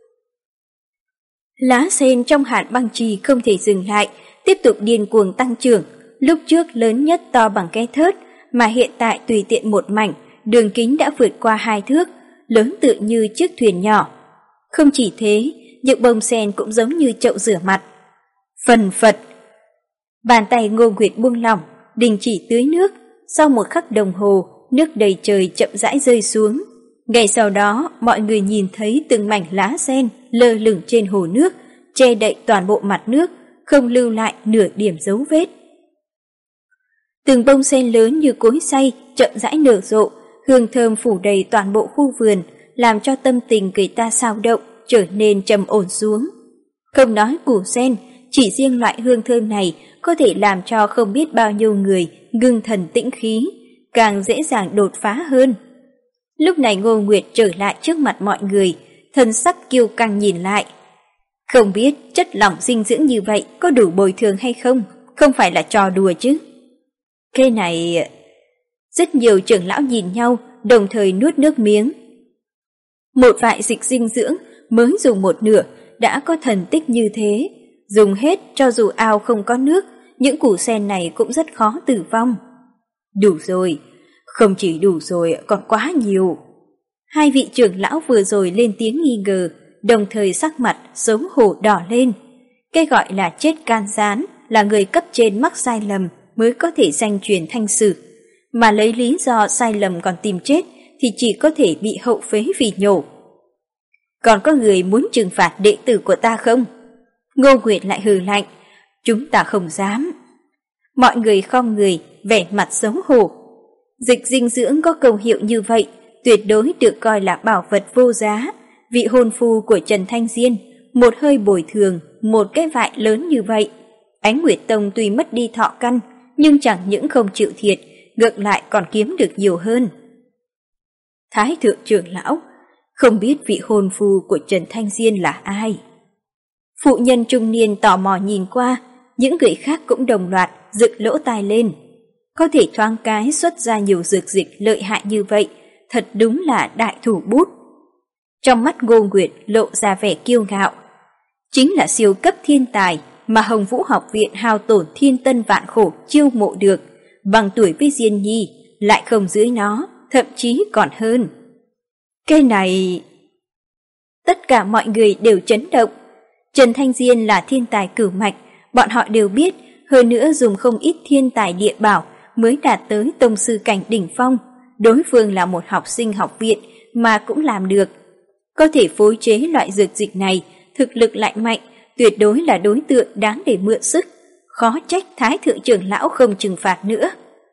Lá sen trong Hàn Băng Trì không thể dừng lại, tiếp tục điên cuồng tăng trưởng. Lúc trước lớn nhất to bằng cái thớt, mà hiện tại tùy tiện một mảnh, đường kính đã vượt qua hai thước, lớn tự như chiếc thuyền nhỏ. Không chỉ thế, những bông sen cũng giống như chậu rửa mặt. Phần phật! Bàn tay Ngô Nguyệt buông lỏng, đình chỉ tưới nước. Sau một khắc đồng hồ, nước đầy trời chậm rãi rơi xuống. Ngay sau đó, mọi người nhìn thấy từng mảnh lá sen lơ lửng trên hồ nước, che đậy toàn bộ mặt nước, không lưu lại nửa điểm dấu vết. Từng bông sen lớn như cối xay chậm rãi nở rộ, hương thơm phủ đầy toàn bộ khu vườn, làm cho tâm tình người ta xao động, trở nên trầm ổn xuống. Không nói củ sen, chỉ riêng loại hương thơm này có thể làm cho không biết bao nhiêu người ngưng thần tĩnh khí, càng dễ dàng đột phá hơn. Lúc này Ngô Nguyệt trở lại trước mặt mọi người, thân sắc kiêu căng nhìn lại. Không biết chất lỏng dinh dưỡng như vậy có đủ bồi thường hay không, không phải là trò đùa chứ. Cái này... Rất nhiều trưởng lão nhìn nhau, đồng thời nuốt nước miếng. Một vại dịch dinh dưỡng mới dùng một nửa đã có thần tích như thế, dùng hết cho dù ao không có nước, những củ sen này cũng rất khó tử vong. Đủ rồi, không chỉ đủ rồi còn quá nhiều. Hai vị trưởng lão vừa rồi lên tiếng nghi ngờ, đồng thời sắc mặt xấu hổ đỏ lên. Cái gọi là chết can gián là người cấp trên mắc sai lầm mới có thể danh truyền thanh sử, mà lấy lý do sai lầm còn tìm chết thì chỉ có thể bị hậu phế vì nhổ. Còn có người muốn trừng phạt đệ tử của ta không? Ngô Nguyệt lại hừ lạnh, chúng ta không dám. Mọi người khom người, vẻ mặt xấu hổ. Dịch dinh dưỡng có công hiệu như vậy, tuyệt đối được coi là bảo vật vô giá. Vị hôn phu của Trần Thanh Diên, một hơi bồi thường, một cái vại lớn như vậy. Ánh Nguyệt Tông tuy mất đi thọ căn, nhưng chẳng những không chịu thiệt, ngược lại còn kiếm được nhiều hơn. Thái thượng trưởng lão, không biết vị hôn phu của Trần Thanh Diên là ai? Phụ nhân trung niên tò mò nhìn qua, những người khác cũng đồng loạt dựng lỗ tai lên. Có thể thoáng cái xuất ra nhiều dược dịch lợi hại như vậy, thật đúng là đại thủ bút. Trong mắt Ngô Nguyệt lộ ra vẻ kiêu ngạo. Chính là siêu cấp thiên tài mà Hồng Vũ học viện hao tổn thiên tân vạn khổ chiêu mộ được, bằng tuổi với Diên Nhi, lại không dưới nó, thậm chí còn hơn. Cái này... Tất cả mọi người đều chấn động. Trần Thanh Diên là thiên tài cửu mạch, bọn họ đều biết, hơn nữa dùng không ít thiên tài địa bảo mới đạt tới tông sư cảnh đỉnh phong. Đối phương là một học sinh học viện mà cũng làm được. Có thể phối chế loại dược dịch này, thực lực lại mạnh, tuyệt đối là đối tượng đáng để mượn sức. Khó trách Thái thượng trưởng lão không trừng phạt nữa.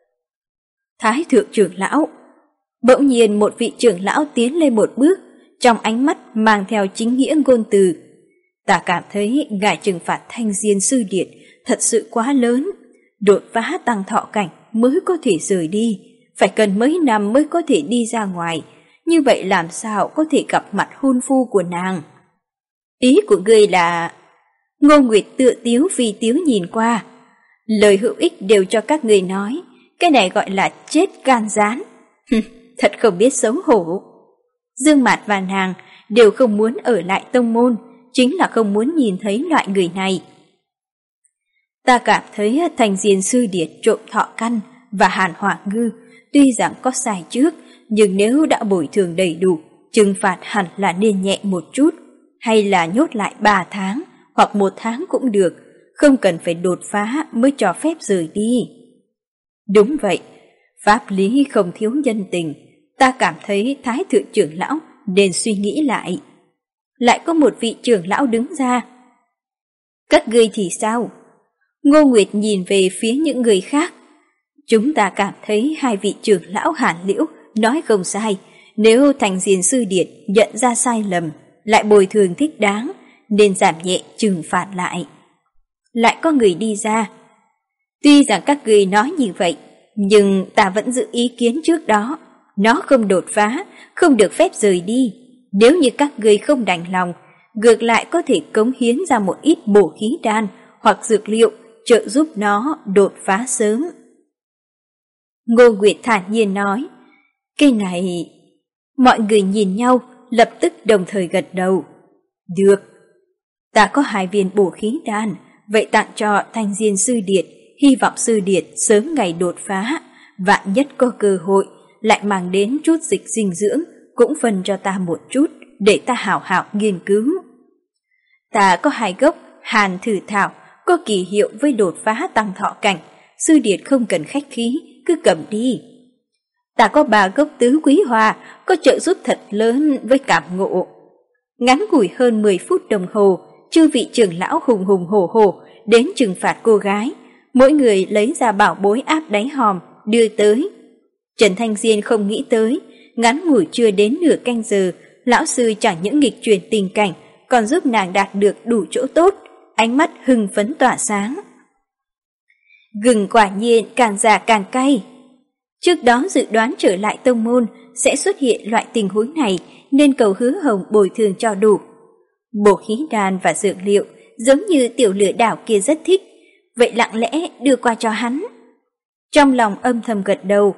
Thái thượng trưởng lão. Bỗng nhiên một vị trưởng lão tiến lên một bước, trong ánh mắt mang theo chính nghĩa ngôn từ. Ta cảm thấy ngài trừng phạt Thanh Diên sư điệt thật sự quá lớn. Đột phá tăng thọ cảnh mới có thể rời đi, phải cần mấy năm mới có thể đi ra ngoài. Như vậy làm sao có thể gặp mặt hôn phu của nàng? Ý của ngươi là... Ngô Nguyệt tựa tiếu vì tiếu nhìn qua. Lời hữu ích đều cho các người nói, cái này gọi là chết gan rán. Thật không biết xấu hổ. Dương Mạt và nàng đều không muốn ở lại tông môn, chính là không muốn nhìn thấy loại người này. Ta cảm thấy Thanh Diên sư điệt trộm thọ căn và Hàn Hỏa Ngư tuy rằng có sai trước, nhưng nếu đã bồi thường đầy đủ, trừng phạt hẳn là nên nhẹ một chút, hay là nhốt lại ba tháng hoặc một tháng cũng được, không cần phải đột phá mới cho phép rời đi. Đúng vậy, pháp lý không thiếu nhân tình, ta cảm thấy Thái thượng trưởng lão nên suy nghĩ lại. Lại có một vị trưởng lão đứng ra. Các ngươi thì sao? Ngô Nguyệt nhìn về phía những người khác. Chúng ta cảm thấy hai vị trưởng lão Hàn Liễu nói không sai, nếu Thanh Diên sư điệt nhận ra sai lầm, lại bồi thường thích đáng, nên giảm nhẹ trừng phạt lại. Lại có người đi ra. Tuy rằng các người nói như vậy, nhưng ta vẫn giữ ý kiến trước đó. Nó không đột phá, không được phép rời đi. Nếu như các người không đành lòng, ngược lại có thể cống hiến ra một ít bổ khí đan hoặc dược liệu trợ giúp nó đột phá sớm. Ngô Nguyệt thản nhiên nói, cái này... Mọi người nhìn nhau, lập tức đồng thời gật đầu. Được, ta có hai viên bổ khí đan, vậy tặng cho Thanh Diên sư điệt, hy vọng sư điệt sớm ngày đột phá, vạn nhất có cơ hội, lại mang đến chút dịch dinh dưỡng, cũng phân cho ta một chút, để ta hảo hảo nghiên cứu. Ta có hai gốc Hàn Thử Thảo, có kỳ hiệu với đột phá tăng thọ cảnh, sư điệt không cần khách khí, cứ cầm đi. Ta có ba gốc Tứ Quý Hoa, có trợ giúp thật lớn với cảm ngộ. Ngắn ngủi hơn mười phút đồng hồ, chư vị trưởng lão hùng hùng hổ hổ đến trừng phạt cô gái, mỗi người lấy ra bảo bối áp đáy hòm, đưa tới. Trần Thanh Diên không nghĩ tới, ngắn ngủi chưa đến nửa canh giờ, lão sư chẳng những nghịch chuyển tình cảnh, còn giúp nàng đạt được đủ chỗ tốt, ánh mắt hưng phấn tỏa sáng. Gừng quả nhiên càng già càng cay. Trước đó dự đoán trở lại tông môn sẽ xuất hiện loại tình huống này, nên cầu Hứa Hồng bồi thường cho đủ. Bổ khí đan và dược liệu giống như tiểu lửa đảo kia rất thích, vậy lặng lẽ đưa qua cho hắn. Trong lòng âm thầm gật đầu.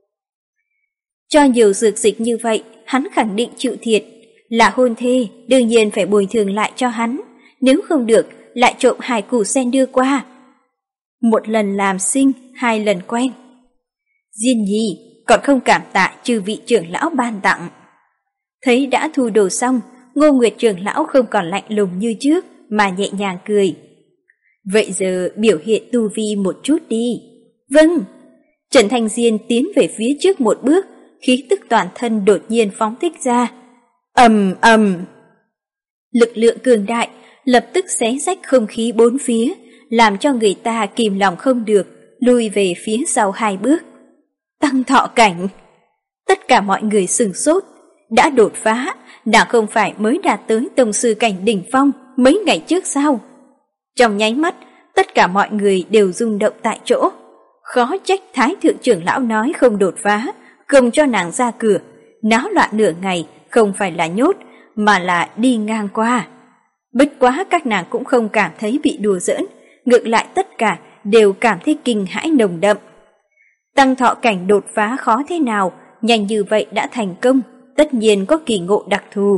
Cho nhiều dược dịch như vậy, hắn khẳng định chịu thiệt. Là hôn thê, đương nhiên phải bồi thường lại cho hắn, nếu không được lại trộm hai củ sen đưa qua. Một lần làm sinh, hai lần quen. Diên Nhi còn không cảm tạ chư vị trưởng lão ban tặng. Thấy đã thu đồ xong, Ngô Nguyệt trưởng lão không còn lạnh lùng như trước, mà nhẹ nhàng cười. Vậy giờ biểu hiện tu vi một chút đi. Vâng. Trần Thanh Diên tiến về phía trước một bước, khí tức toàn thân đột nhiên phóng thích ra. Ầm ầm. Lực lượng cường đại lập tức xé rách không khí bốn phía, làm cho người ta kìm lòng không được, lùi về phía sau hai bước. Tăng thọ cảnh. Tất cả mọi người sửng sốt, đã đột phá, đã không phải mới đạt tới tông sư cảnh đỉnh phong mấy ngày trước sao? Trong nháy mắt, tất cả mọi người đều rung động tại chỗ. Khó trách Thái thượng trưởng lão nói không đột phá, không cho nàng ra cửa, náo loạn nửa ngày không phải là nhốt, mà là đi ngang qua. Bất quá các nàng cũng không cảm thấy bị đùa giỡn, ngược lại tất cả đều cảm thấy kinh hãi nồng đậm. Tăng thọ cảnh đột phá khó thế nào, nhanh như vậy đã thành công, tất nhiên có kỳ ngộ đặc thù.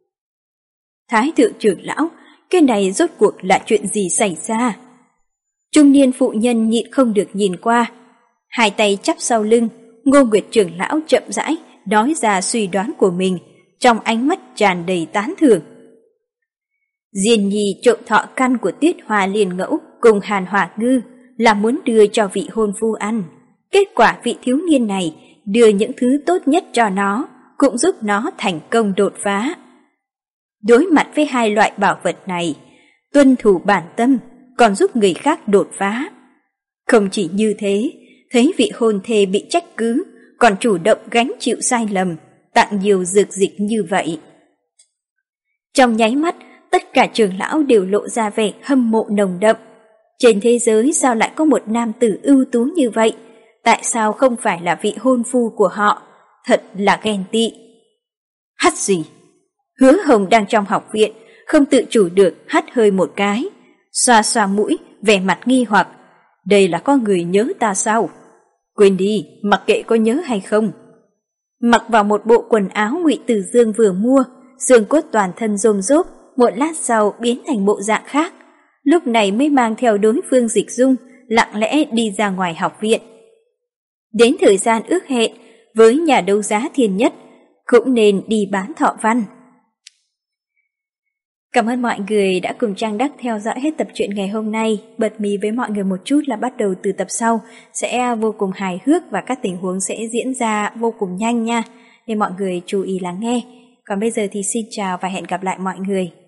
Thái thượng trưởng lão, cái này rốt cuộc là chuyện gì xảy ra? Trung niên phụ nhân nhịn không được nhìn qua, hai tay chắp sau lưng, Ngô Nguyệt trưởng lão chậm rãi nói ra suy đoán của mình, trong ánh mắt tràn đầy tán thưởng. Diên nhi trộm thọ căn của Tuyết Hoa Liên Ngẫu cùng Hàn Hỏa Ngư là muốn đưa cho vị hôn phu ăn. Kết quả vị thiếu niên này đưa những thứ tốt nhất cho nó, cũng giúp nó thành công đột phá. Đối mặt với hai loại bảo vật này, tuân thủ bản tâm còn giúp người khác đột phá. Không chỉ như thế, thấy vị hôn thê bị trách cứ, còn chủ động gánh chịu sai lầm, tặng nhiều dược dịch như vậy. Trong nháy mắt, tất cả trưởng lão đều lộ ra vẻ hâm mộ nồng đậm. Trên thế giới sao lại có một nam tử ưu tú như vậy? Tại sao không phải là vị hôn phu của họ? Thật là ghen tị. Hắt gì? Hứa Hồng đang trong học viện, không tự chủ được hắt hơi một cái, xoa xoa mũi, vẻ mặt nghi hoặc. Đây là có người nhớ ta sao? Quên đi, mặc kệ có nhớ hay không. Mặc vào một bộ quần áo Ngụy Tử Dương vừa mua, xương cốt toàn thân rôm rốp, một lát sau biến thành bộ dạng khác. Lúc này mới mang theo đối phương Dịch Dung, lặng lẽ đi ra ngoài học viện. Đến thời gian ước hẹn với nhà đấu giá Thiên Nhất, cũng nên đi bán thọ văn. Cảm ơn mọi người đã cùng Trang Đắc theo dõi hết tập truyện ngày hôm nay. Bật mí với mọi người một chút là bắt đầu từ tập sau sẽ vô cùng hài hước và các tình huống sẽ diễn ra vô cùng nhanh nha. Nên mọi người chú ý lắng nghe. Còn bây giờ thì xin chào và hẹn gặp lại mọi người.